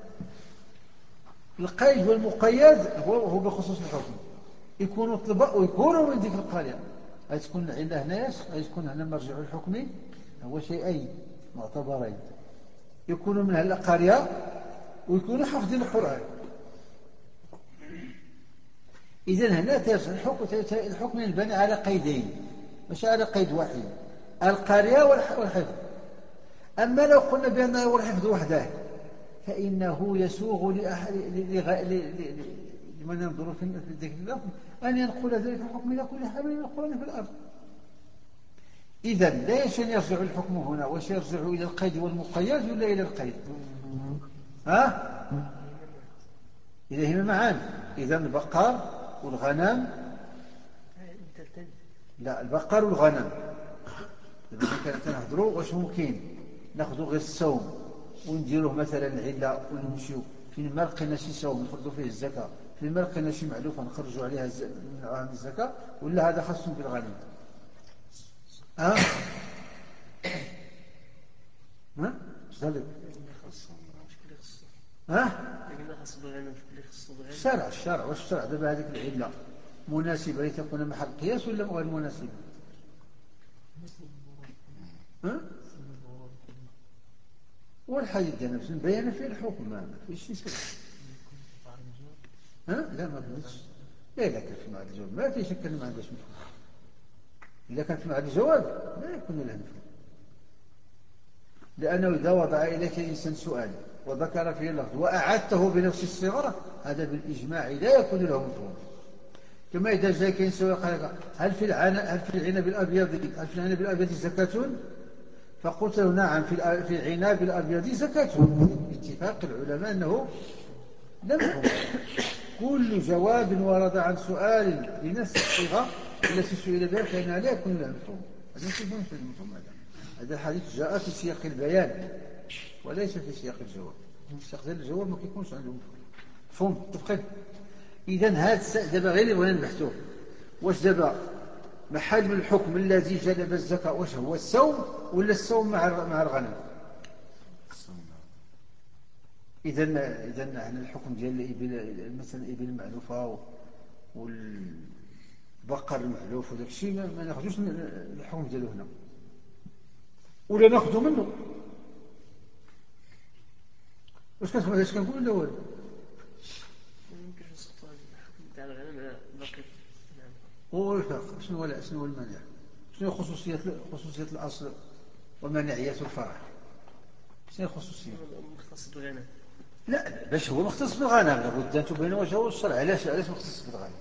القيد والمقيد هو بخصوص الحكم، يكونوا طلبة ويكونوا من ديك القرية، غتكون العلة هناياش، غتكون هنا مرجع الحكم هو شيئين معتبرين، يكونوا من أهل القرية ويكونوا حافظين القرآن. إذن هنا الحكم ينبني على قيدين مش على قيد واحد، القرية والحفظ. أما لو قلنا بأنه هو الحفظ وحده فإنه يسوغ لمن ينظر في ذلك اللفظ أن ينقل ذلك الحكم إلى كل حال من القرآن في الأرض. إذن ليش يرجع الحكم هنا؟ وش يرجع إلى القيد والمقيد ولا إلى القيد؟ إذا هما معان. إذن البقر والغنم، لا البقر والغنم إذا كان نهضروا واش ممكن ناخذوا غير الصوم ونديروه مثلا علة ونمشيو فين ما لقينا شي صوم نفرضوا فيه الزكاة، فين ما لقينا شي معلوفة نخرجوا عليها من الزكاة، ولا هذا خاص بالغنم؟ ها؟ ها؟ اش ذلك؟ ها؟ الشرع واش الشرع دابا هذيك العلة مناسبة لتكون محل قياس ولا غير مناسبة؟ ها؟ والحديث ديالنا باش نبين فيه الحكم ما فيش شي سبب. ها؟ لا ما بغيتش. لا كان في معاد الجواب ما في شك ما عندهاش مفهوم. إذا كان في معاد الجواب لا يكون له مفهوم، لأنه إذا وضع إليك إنسان سؤال وذكر فيه اللفظ وأعدته بنفس الصيغة هذا بالإجماع لا يكون له مفهوم. كما إذا جاء إنسان وقال لك هل في العنب الأبيض زكاة؟ فقلت له نعم في العناب الأبيض زكاة، باتفاق العلماء أنه لا مفهوم. كل جواب ورد عن سؤال بنفس الصيغة التي سئل بها فإنها لا يكون لها مفهوم. هذا يكون في المفهوم. هذا الحديث جاء في سياق البيان وليس في سياق الجواب. في سياق الجواب ما كيكونش عنده مفهوم. متفقين؟ إذا هذا دابا غير اللي بغينا نبحثوه، واش دابا محل الحكم الذي جلب الزكاة واش هو الصوم ولا الصوم مع الغنم؟ إذا عن الحكم ديال الإبل مثلا الإبل المعلوفة والبقر المعلوف وداك الشيء ما ناخذوش الحكم ديالو هنا ولا ناخذو منه. واش كتفهم اش كنقول ولا والو؟ ممكن نسقطوا الحكم تاع الغنم على باقي. هو الفرق شنو هو المانع؟ شنو خصوصية الأصل ومناعية الفرع؟ شنو الخصوصية؟ مختص بالغنم. لا باش هو مختص بالغنم لابد أن تبين وجهه الشرع. علاش مختص بالغنم؟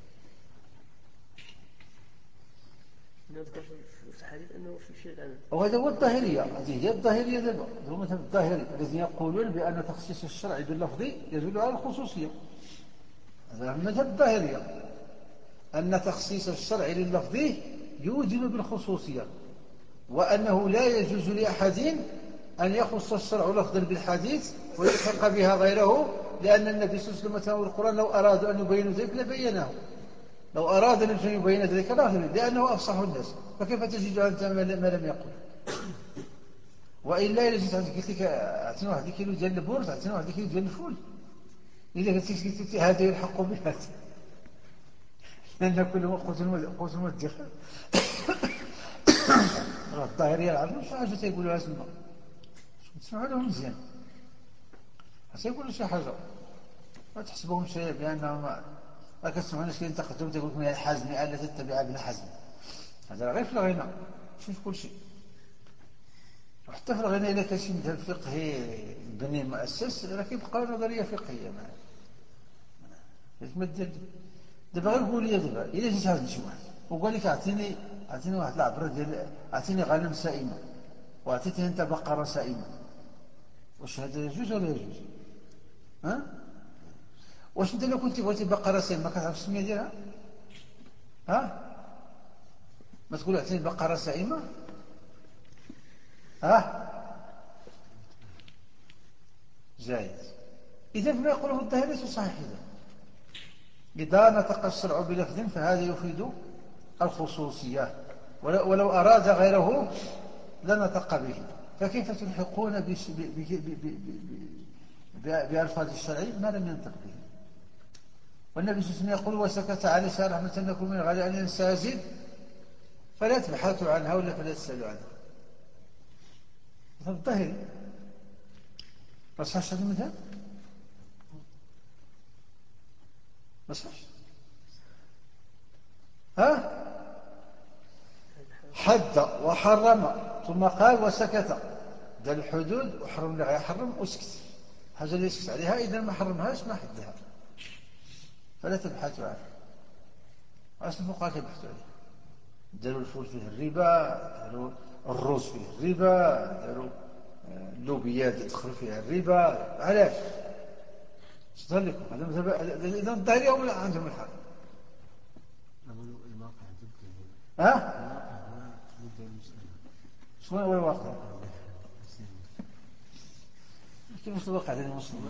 نذكر في الحديث أنه في الغنم. وهذا هو الظاهرية، هذه هي الظاهرية دابا، هو مثل الظاهري الذين يقولون بأن تخصيص الشرع باللفظ يدل على الخصوصية. هذا مذهب الظاهرية، أن تخصيص الشرع لللفظ يوجب بالخصوصية، وأنه لا يجوز لأحد أن يخص الشرع لفظا بالحديث ويلحق بها غيره، لأن النبي صلى الله عليه وسلم والقرآن لو أرادوا أن يبينوا ذلك لبيناه، لو أراد أن يبين ذلك لأنه أفصح الناس، فكيف تجد أنت ما لم يقل؟ وإلا إلا جيت قلت لك أعطينا واحد الكيلو ديال البورد أعطينا واحد الكيلو ديال الفول، إذا قلت هذا يلحق بهذا لأن كل قوت مدخر. الظاهرية العظيم شي حاجة تيقولوها تما تسمعوا لهم مزيان، تيقولوا شي حاجة ما تحسبوهم شيء بأنهم ما كتسمعوا ناس كينتقدوا تيقول لك من الحزم ألا تتبع ابن حزم. هذا غير في الغنى ماشي في كل شيء. وحتى في الغنى إذا كان شي مذهب فقهي بني مؤسس راه كيبقى نظرية فقهية ما دير دابا غير قول لي دابا إلا جيت عند شي واحد وقال لك أعطيني واحد العبرة ديال أعطيني غنم سائمة وأعطيتني أنت بقرة سائمة، واش هذا يجوز ولا يجوز؟ ها؟ واش أنت لو كنت بغيتي بقرة سائمة ما كتعرف السمية ديالها؟ ها؟ ما تقول أعطيني بقرة سائمة؟ ها؟ جائز. إذا ما يقوله الظاهري صحيح. إذا نطق الشرع بلفظ فهذا يفيد الخصوصية، ولو أراد غيره لنطق به، فكيف تلحقون بألفاظ الشرع ما لم ينطق به؟ والنبي صلى الله عليه وسلم يقول وسكت عليه رحمة لكم من غير أن ينسازل فلا تبحثوا عنها ولا فلا تسألوا عنها. هذا الظاهري ما صحش هذا المذهب؟ ما صحش. ها؟ حد وحرم ثم قال وسكت، قال الحدود وحرم اللي غيحرم وسكت، حاجة اللي يسكت عليها إذا ما حرمهاش ما حدها، فلا تبحثوا عنها. أصل الفقهاء كيبحثوا عليها، داروا الفول فيه الربا، داروا الروز فيه الربا، داروا اللوبيات يدخل فيها الربا، علاش؟ صدر لكم هذا مذهب إذا الظاهرية هم عندهم الحق. ها؟ شنو هو الواقع؟ كيف توقع هذا المسلم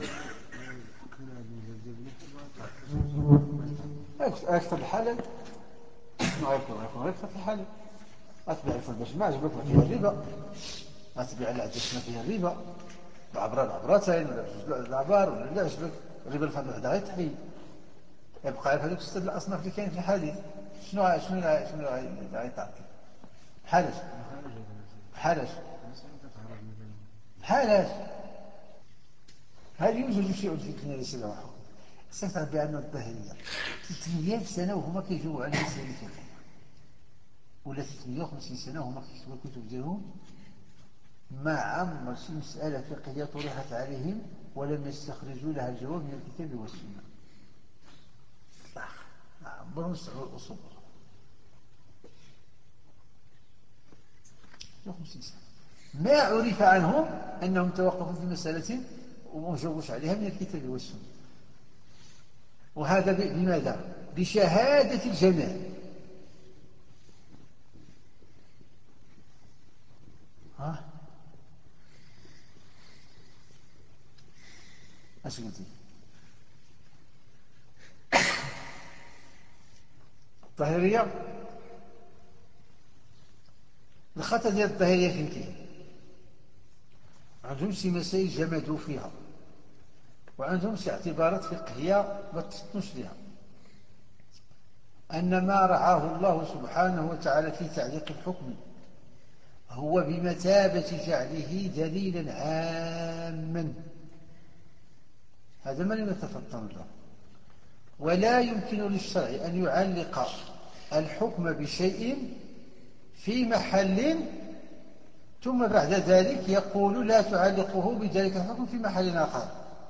أكثر الحالة ما يكون أكثر الحالة أتبع الفلبش ما عجبك ما فيها الربا، أتبع العدس ما فيها الربا بعبرتين ولا العبار ولا لا عجبك الربا الفضل وحده غير تحيي يبقى هذوك الستة الأصناف اللي كاين في الحديث شنو غيتعطل بحالاش هل يوجد شيء في الدنيا ليس له حكم؟ استمتع بأن الظاهرية 300 سنة وهما كيجاوبوا على المسائل الفقهية ولا 350 سنة وهما كيكتبوا الكتب ديالهم ما عمر شي مسألة فقهية طرحت عليهم ولم يستخرجوا لها الجواب من الكتاب والسنة. ما عمرهم استعملوا الأصول 50 سنة ما عرف عنهم أنهم توقفوا في مسألة وما جاوبوش عليها من الكتاب والسنة. وهذا بماذا؟ بشهادة الجميع. اش قلتي؟ الظاهرية الخطأ ديال الظاهرية فين كاين؟ عندهم شي مسائل جمدوا فيها وعندهم شي اعتبارات فقهية ما تفطنوش لها. أن ما رعاه الله سبحانه وتعالى في تعليق الحكم هو بمثابة جعله دليلا عاما، هذا ما يتفطن له. ولا يمكن للشرع أن يعلق الحكم بشيء في محل ثم بعد ذلك يقول لا تعلقه بذلك الحكم في محل آخر،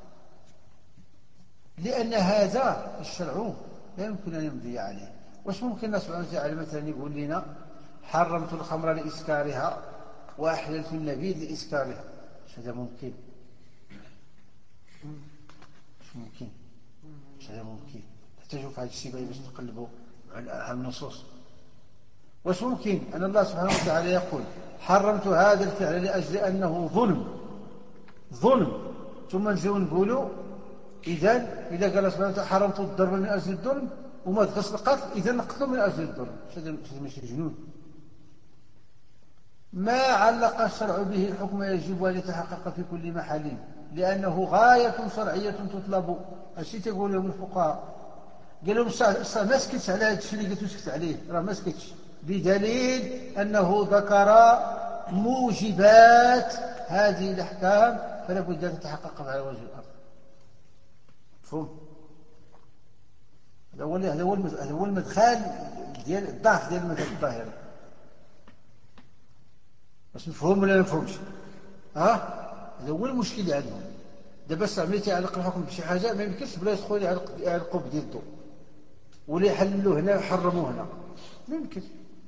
لأن هذا الشرع لا يمكن أن يمضي عليه. واش ممكن الله سبحانه وتعالى مثلا يقول لنا حرمت الخمر لإسكارها وأحللت النبيذ لإسكارها؟ هذا ممكن؟ مش هذا ممكن. تحتاجوا في هذا الشيء باش تقلبوا على النصوص. واش ممكن أن الله سبحانه وتعالى يقول حرمت هذا الفعل لأجل أنه ظلم ثم نجيو نقولوا إذا قال الله سبحانه وتعالى حرمت الضرب من أجل الظلم وما دخلش القتل إذا نقتلوا من أجل الظلم؟ هذا ماشي جنون. ما علق الشرع به الحكم يجب أن يتحقق في كل محل لأنه غاية شرعية تطلب. الشيء تقول لهم الفقهاء قال لهم ما سكتش على هذا الشيء اللي قلت سكت عليه، راه ما سكتش بدليل أنه ذكر موجبات هذه الأحكام فلا بد أن تتحقق على وجه الأرض. مفهوم؟ هذا هو المدخل ديال الضعف ديال المذهب الظاهري. باش نفهم ولا ما نفهمش؟ هذا هو المشكل اللي عندهم. دابا استعملتي يعلق الحكم بشي حاجه ما يمكنش بلا يدخل يعلقوا بيده ولا يحللوا هنا ويحرموا هنا، ما يمكنش.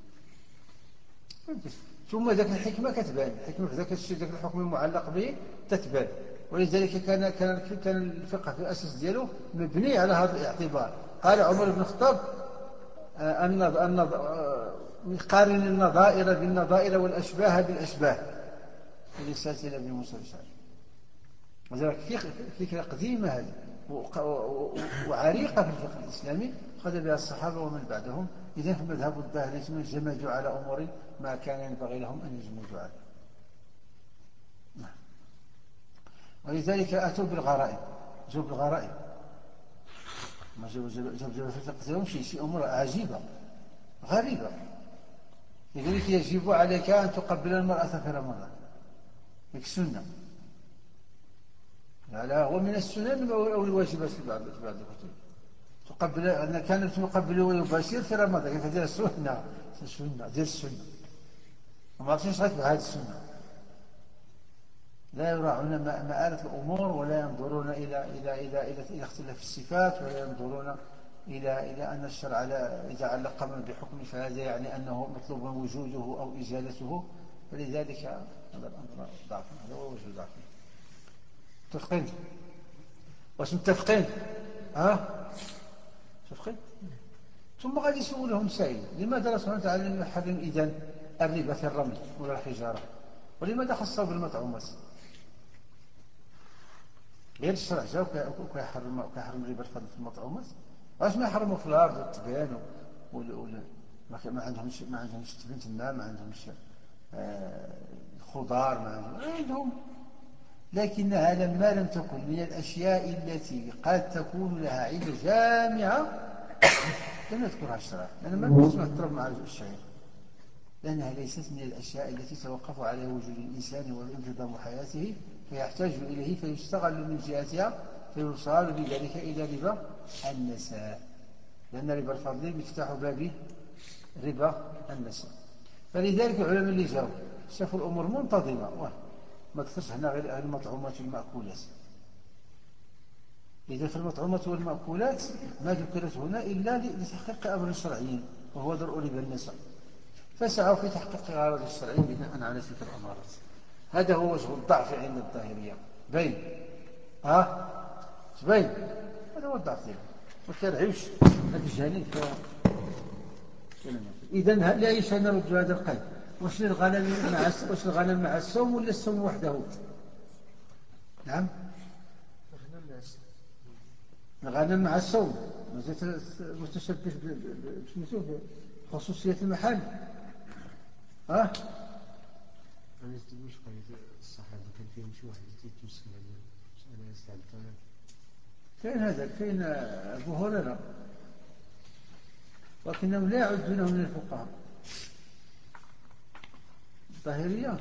ثم ذاك الحكمه كتبان، الحكمه في ذاك الشيء ذاك الحكم المعلق به تتبان. ولذلك كان الفقه في الاساس ديالو مبني على هذا الاعتبار. قال عمر بن الخطاب قارن النظائر بالنظائر والاشباه بالاشباه في رسالة ابن موسى الأشعري. وذلك فكرة قديمة هذه وعريقة في الفقه الإسلامي خذ بها الصحابة ومن بعدهم. إذن فمذهب الظاهرية جمدوا على أمور ما كان ينبغي لهم أن يجمدوا عليها. ولذلك أتوا بالغرائب، جاءوا بالغرائب ما جاءوا في الفقه لهم شيء أمور عجيبة غريبة. لذلك يجب عليك أن تقبل المرأة في رمضان، السنة. لا هو من السنن أو الواجبات في بعض الكتب. تقبل أن كانت تقبل ويباشر في رمضان فدير السنة ديال السنة وما عرفتش غير بهذه السنة. لا يراعون مآلة الأمور ولا ينظرون إلى اختلاف الصفات ولا ينظرون إلى أن الشرع إذا علق بحكم فهذا يعني أنه مطلوب وجوده أو إزالته. فلذلك هذا الأمر ضعف، هذا هو وجه ضعف. متفقين؟ واش متفقين؟ متفقين؟ ثم غادي يسولهم سائل لماذا الله سبحانه وتعالى لم يحرم إذن الربا في الرمل ولا الحجارة ولماذا خصه بالمطعومات؟ غير الشرع جا وكيحرم الربا الفضل في المطعومات. واش ما يحرموا في الارض والتبان ما عندهمش تبن تما، ما عندهمش الخضار، ما عندهم. لكنها لما لم تكن من الأشياء التي قد تكون لها علة جامعة لم يذكرها الشرع، لأن ما يسمح الضرب مع الشعير، لأنها ليست من الأشياء التي توقف عليها وجود الإنسان وانتظام حياته فيحتاج إليه فيستغل من جهتها فيصال بذلك إلى ربا النساء، لأن ربا الفضل مفتاح باب ربا النساء. فلذلك العلماء اللي جاوا شافوا الأمور منتظمة، ما كثرش هنا غير المطعومات والمأكولات. إذا في المطعومات والمأكولات ما ذكرت هنا إلا لتحقيق أمر شرعي وهو درء ربا النساء، فسعوا في تحقيق غرض الشرعي بناء على تلك الأمارات. هذا هو وجه الضعف عند الظاهرية. بين بين هذا هو الضعف ديالهم، ما كيرعيوش هذا الجانب. إذن لا يشاء نرد هذا القيد. واش الغنم مع الصوم ولا الصوم وحده؟ نعم، الغنم مع الصوم متشبه بخصوصية المحل. أنا استدوش قرية الصحابة كان فيهم شي واحد يتمسك أنا استعدت كاين هذا، كاين أبو هريرة، ولكنهم لا يعدونه من الفقهاء. الظاهرية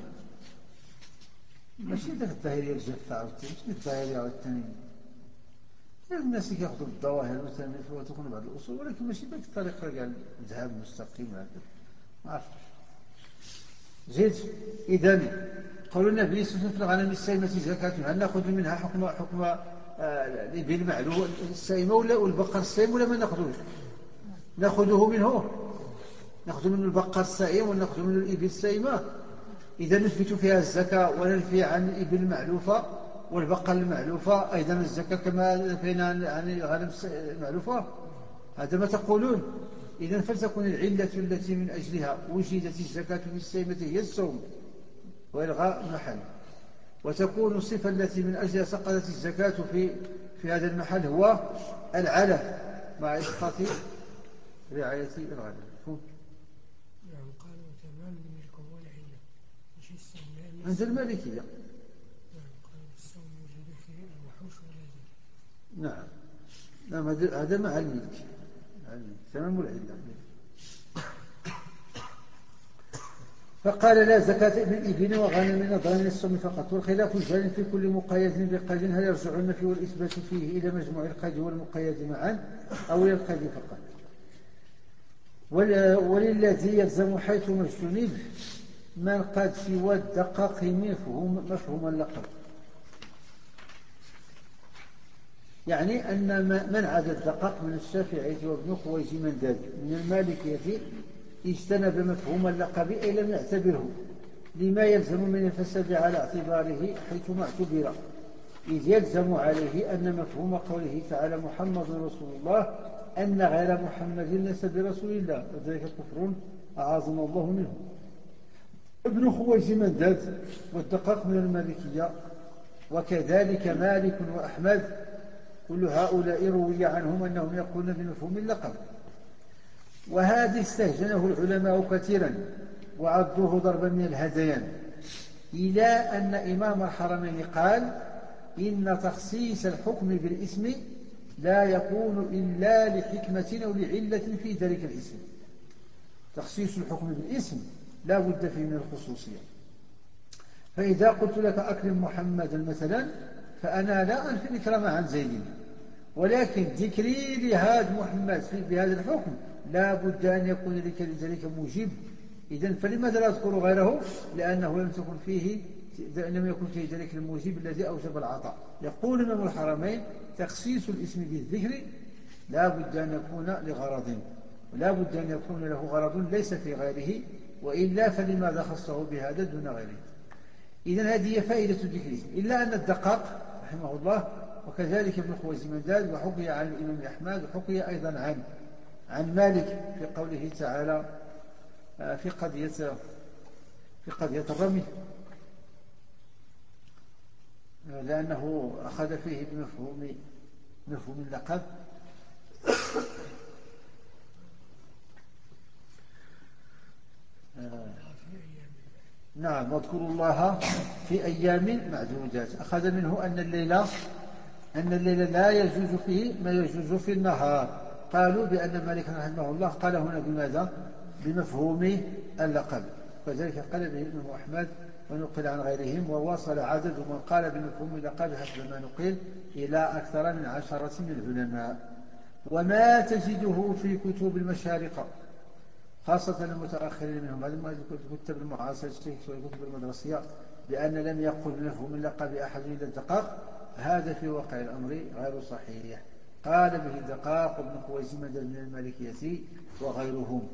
ماشي ذاك الظاهرية الجافة عاوتاني، ماشي الظاهرية عاوتاني الناس اللي كياخذوا الظواهر مثلا وتكون بعض الأصول، ولكن ماشي بهذيك الطريقة كاع الذهاب المستقيم هذا ما عرفتش. زيد. إذن قول النبي صلى الله عليه وسلم في الغنم السائمة زكاة، هل نأخذ منها حكم الإبل المعلوم السائمة ولا البقر السائم ولا ما نأخذوش؟ نأخذه منه البقر السائم ونأخذ منه الإبل السائمة. إذا نثبت فيها الزكاة وننفي عن الإبل المعلوفة والبقر المعلوفة أيضا الزكاة كما نفينا عن الغنم المعلوفة. هذا ما تقولون. إذن فلتكن العلة التي من أجلها وجدت الزكاة في السائمة هي الصوم وإلغاء المحل، وتكون الصفة التي من أجلها سقطت الزكاة في هذا المحل هو العلف مع إسقاط رعاية الغنم. نعم، قالوا تمام الملك هو العلة مش الصوم عند المالكية. نعم، قالوا الصوم يوجد في الوحوش ولا زكاة. نعم هذا مع الملك تمام العلة. فقال لا زكاة من إبل وغنم نظرا للصوم فقط، والخلاف جار في كل مقيد بقيد، هل يرجع النفي والإثبات فيه إلى مجموع القيد والمقيد معا أو إلى القيد فقط؟ وللذي يلزم حيث مجتنب من قد سوى الدقاق مفهوم اللقب، يعني أن من عدا الدقاق من الشافعية وابن خويز منداد من المالكية اجتنب مفهوم اللقب أي لم يعتبره لما يلزم من الفساد على اعتباره حيثما اعتبر، إذ يلزم عليه أن مفهوم قوله تعالى محمد رسول الله أن غير محمد ليس برسول الله، وذلك كفر أعاذنا الله منه. ابن خويز منداد والدقاق من المالكية وكذلك مالك وأحمد كل هؤلاء روي عنهم أنهم يقولون بمفهوم اللقب، وهذا استهجنه العلماء كثيرا وعدوه ضربا من الهذيان، إلى أن إمام الحرمين قال إن تخصيص الحكم بالاسم لا يكون إلا لحكمة أو لعلة في ذلك الاسم. تخصيص الحكم بالاسم لا بد فيه من الخصوصية. فإذا قلت لك أكرم محمدا مثلا فأنا لا أنفي الإكرام عن زيد، ولكن ذكري لهذا محمد بهذا الحكم لا بد أن يكون لذلك موجب. إذن فلماذا لا أذكر غيره؟ لأنه لم يكن فيه ذلك الموجب الذي أوجب العطاء. يقول إمام الحرمين تخصيص الاسم بالذكر لا بد أن يكون لغرض، ولا بد أن يكون له غرض ليس في غيره، وإلا فلماذا خصه بهذا دون غيره؟ إذن هذه فائدة ذكره. إلا أن الدقاق رحمه الله وكذلك ابن خويز منداد وحكي عن الإمام أحمد وحكي أيضا عن مالك في قوله تعالى في قضية الرمي لأنه أخذ فيه بمفهوم اللقب. نعم، واذكروا الله في أيام معدودات. أخذ منه أن الليل لا يجوز فيه ما يجوز في النهار. قالوا بأن مالك رحمه الله قال هنا بماذا؟ بمفهوم اللقب، وذلك قال به الإمام أحمد ونقل عن غيرهم، وواصل عدد من قال بمفهوم اللقب حسب ما نقل إلى أكثر من 10 من العلماء. وما تجده في كتب المشارقة خاصة المتأخرين منهم، هذه الكتب المعاصرة والكتب المدرسية، بأن لم يقل بمفهوم اللقب أحد إلا الدقاق، هذا في واقع الأمر غير صحيح. قال به الدقاق وابن خويزمند من المالكية وغيرهم.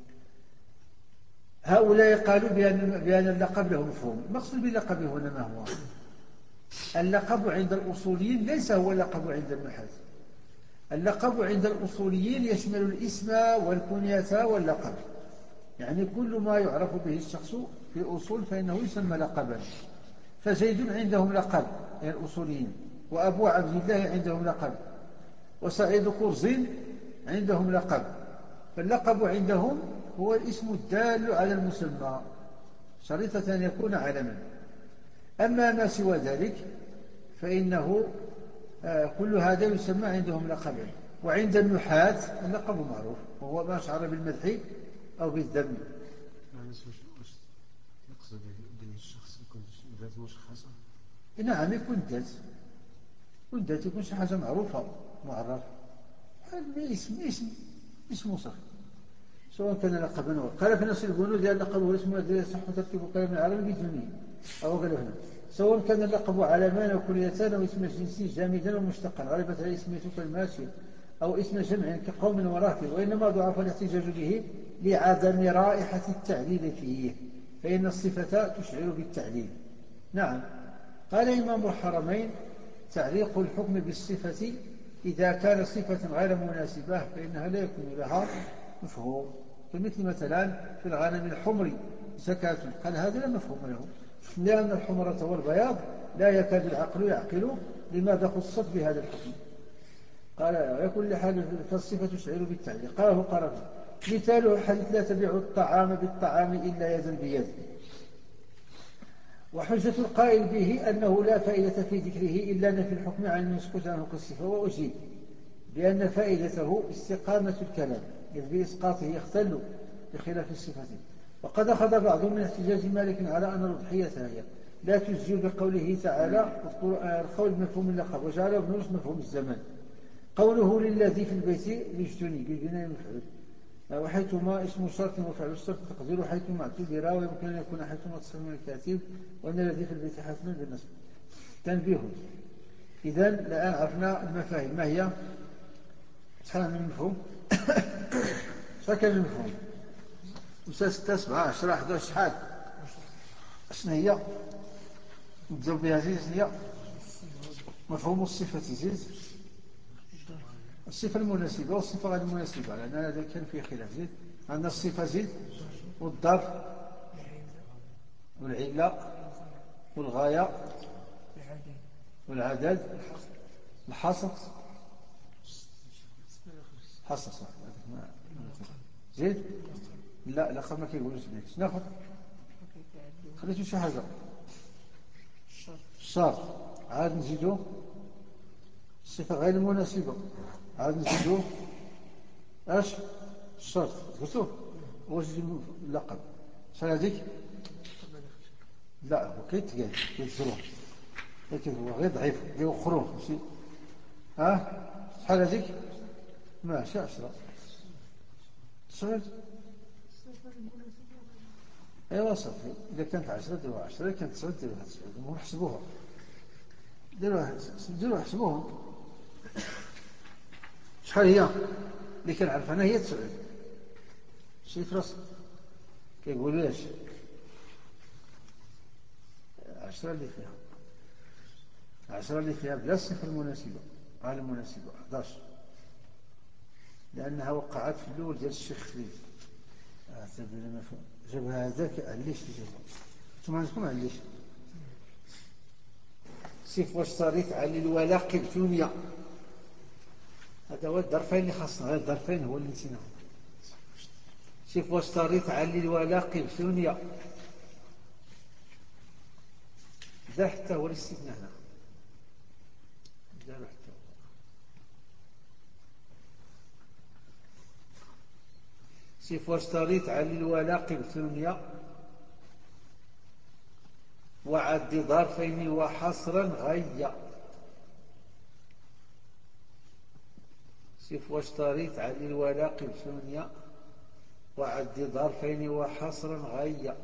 هؤلاء قالوا بأن اللقب له مفهوم. المقصود باللقب هنا ما هو؟ اللقب عند الأصوليين ليس هو اللقب عند النحاة. اللقب عند الأصوليين يشمل الاسم والكنية واللقب، يعني كل ما يعرف به الشخص في الأصول فإنه يسمى لقبا. فزيد عندهم لقب يعني الأصوليين، وأبو عبد الله عندهم لقب، وسعيد كرزين عندهم لقب. فاللقب عندهم هو الاسم الدال على المسمى شريطة أن يكون علما. أما ما سوى ذلك فإنه كل هذا يسمى عندهم لقبا. وعند النحاة اللقب معروف وهو ما شعر بالمدح أو بالذم. يقصد بين الشخص يكون ذات مشخصة؟ نعم، يكون ذات يكون شي حاجة معروفة معرف، اسم وصف، سواء كان لقبا. قال في نص البنود لأن اللقب هو اسم الذي يصح ترتيب كلام العربي بدونه، أو قال هنا سواء كان اللقب علمان أو كنيتان أو اسم جنسي جامدا ومشتقا غلبت عليه اسم كالماشي أو اسم جمع كقوم وراكب، وإنما ضعف الاحتجاج به لعدم رائحة التعليل فيه، فإن الصفة تشعر بالتعليل. نعم. قال إمام الحرمين تعليق الحكم بالصفة إذا كان صفة غير مناسبة فإنها لا يكون لها مفهوم. فمثل مثلا في الغنم الحمر زكاة، قال هذا لا مفهوم له، لأن الحمرة والبياض لا يكاد العقل يعقل لماذا خصت بهذا الحكم. قال يكون لحال فالصفة تشعر بالتعليق. قاله قرفي مثاله حديث لا تبيع الطعام بالطعام إلا يدا بيد. وحجة القائل به أنه لا فائدة في ذكره إلا نفي الحكم عن المسكوت عنه كالصفة. وأجيب بأن فائدته استقامة الكلام إذ بإسقاطه يختل بخلاف الصفة. وقد أخذ بعض من احتجاج مالك على أن الأضحية هي لا تجزي بقوله تعالى القول بمفهوم اللقب، وجعل ابن رشد مفهوم الزمان. قوله للذي في البيت يجتني بالبناء المفعول، وحيثما اسم شرط وفعل الشرط تقدير حيثما اعتبر، ويمكن أن يكون حيثما تصل من الكاتب، وأن الذي في البيت حتما بالنسب. تنبيه. إذن الآن عرفنا المفاهيم ما هي؟ شحال من مفهوم؟ شحال كان المفهوم؟ 5 6 7 10 11 شحال؟ شنو هي؟ نبداو بها زيد. شنو هي؟ مفهوم الصفة زيد الصفة المناسبة والصفة غير المناسبة، لأن هذا كان فيه خلاف. زيد عندنا الصفة زيد والظرف والعلة والغاية والعدد الحصر حصر صح. زيد لا لقب ما كيقولوش بيك. شناخذ خليتو شي حاجة الشرط عاد نزيدو الصفة غير المناسبة عاد نزيدو اش الشرط قلتو واش اللقب شحال هذيك؟ لا هو كيتقال كيتزروه غير ضعيف كيوخروه ماشي. شحال هذيك؟ ماشي 10 9. ايوا صافي، اذا كانت 10 ديروها 10، اذا كانت 9 ديروها 9. المهم حسبوها، ديروها حسبوها. شحال هي اللي كنعرف انا؟ هي 9. شي في راسك كيقولوا لاش 10 اللي فيها 10 اللي فيها بلا الصفة المناسبة على المناسبة 11، لأنها وقعت في الأول ديال الشيخ خليل. جابها هذاك عليش جابها. انتم عندكم عليش صف واشترط علل ولاقب ثنيا. هذا هو الظرفين اللي خاصنا، هذا الظرفين هو اللي نسيناهم. صف واشترط علل ولاقب ثنيا، ذا حتى هو الاستثناء هنا، ذا حتى هو. صف واشترط علل ولاقب ثنيا وعد ظرفين وحصرا غيا. صف واشترط علل ولاقب ثنيا وعد ظرفين وحصرا غيا.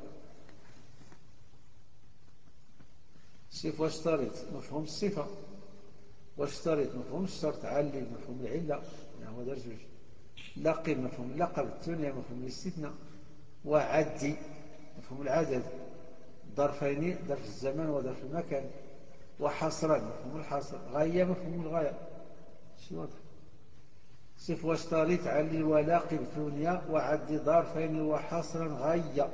صف واشترط مفهوم الصفة، واشترط مفهوم الشرط، علل مفهوم العلة، يعني هو درجوج. لقب مفهوم اللقب، الثنيا مفهوم الاستثناء، وعد مفهوم العدد، ظرفين ظرف الزمان وظرف المكان، وحصرا مفهوم الحصر، غاية مفهوم الغاية. شي واضح. صف واشترط علل ولاقب ثنيا وعد ظرفين وحصرا غاية.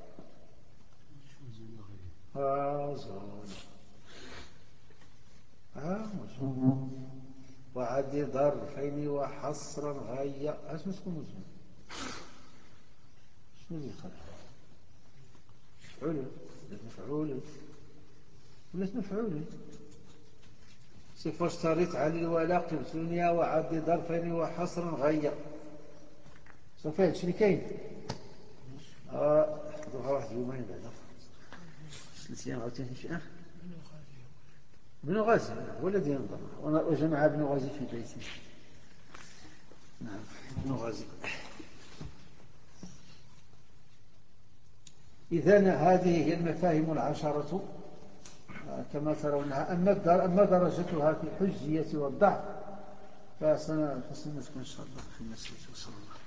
وعد ظرفين وحصرا غاية. اسمه تكون مجمل. شنو اللي يقال؟ مفعول ولا مفعول ولا مفعول. صف واشترط علل ولاقب ثنيا وعد ظرفين وحصرا غاية. صفين شنو كاين؟ حفظوها واحد يومين بعدا 3 أيام عاوتاني شي ابن غازي هو الذي ينظر، وجمع ابن غازي في بيته. نعم ابن غازي. إذن هذه هي المفاهيم العشرة كما ترونها. أما درجتها في الحجية والضعف فسنذكر إن شاء الله في المسجد. وصلى الله.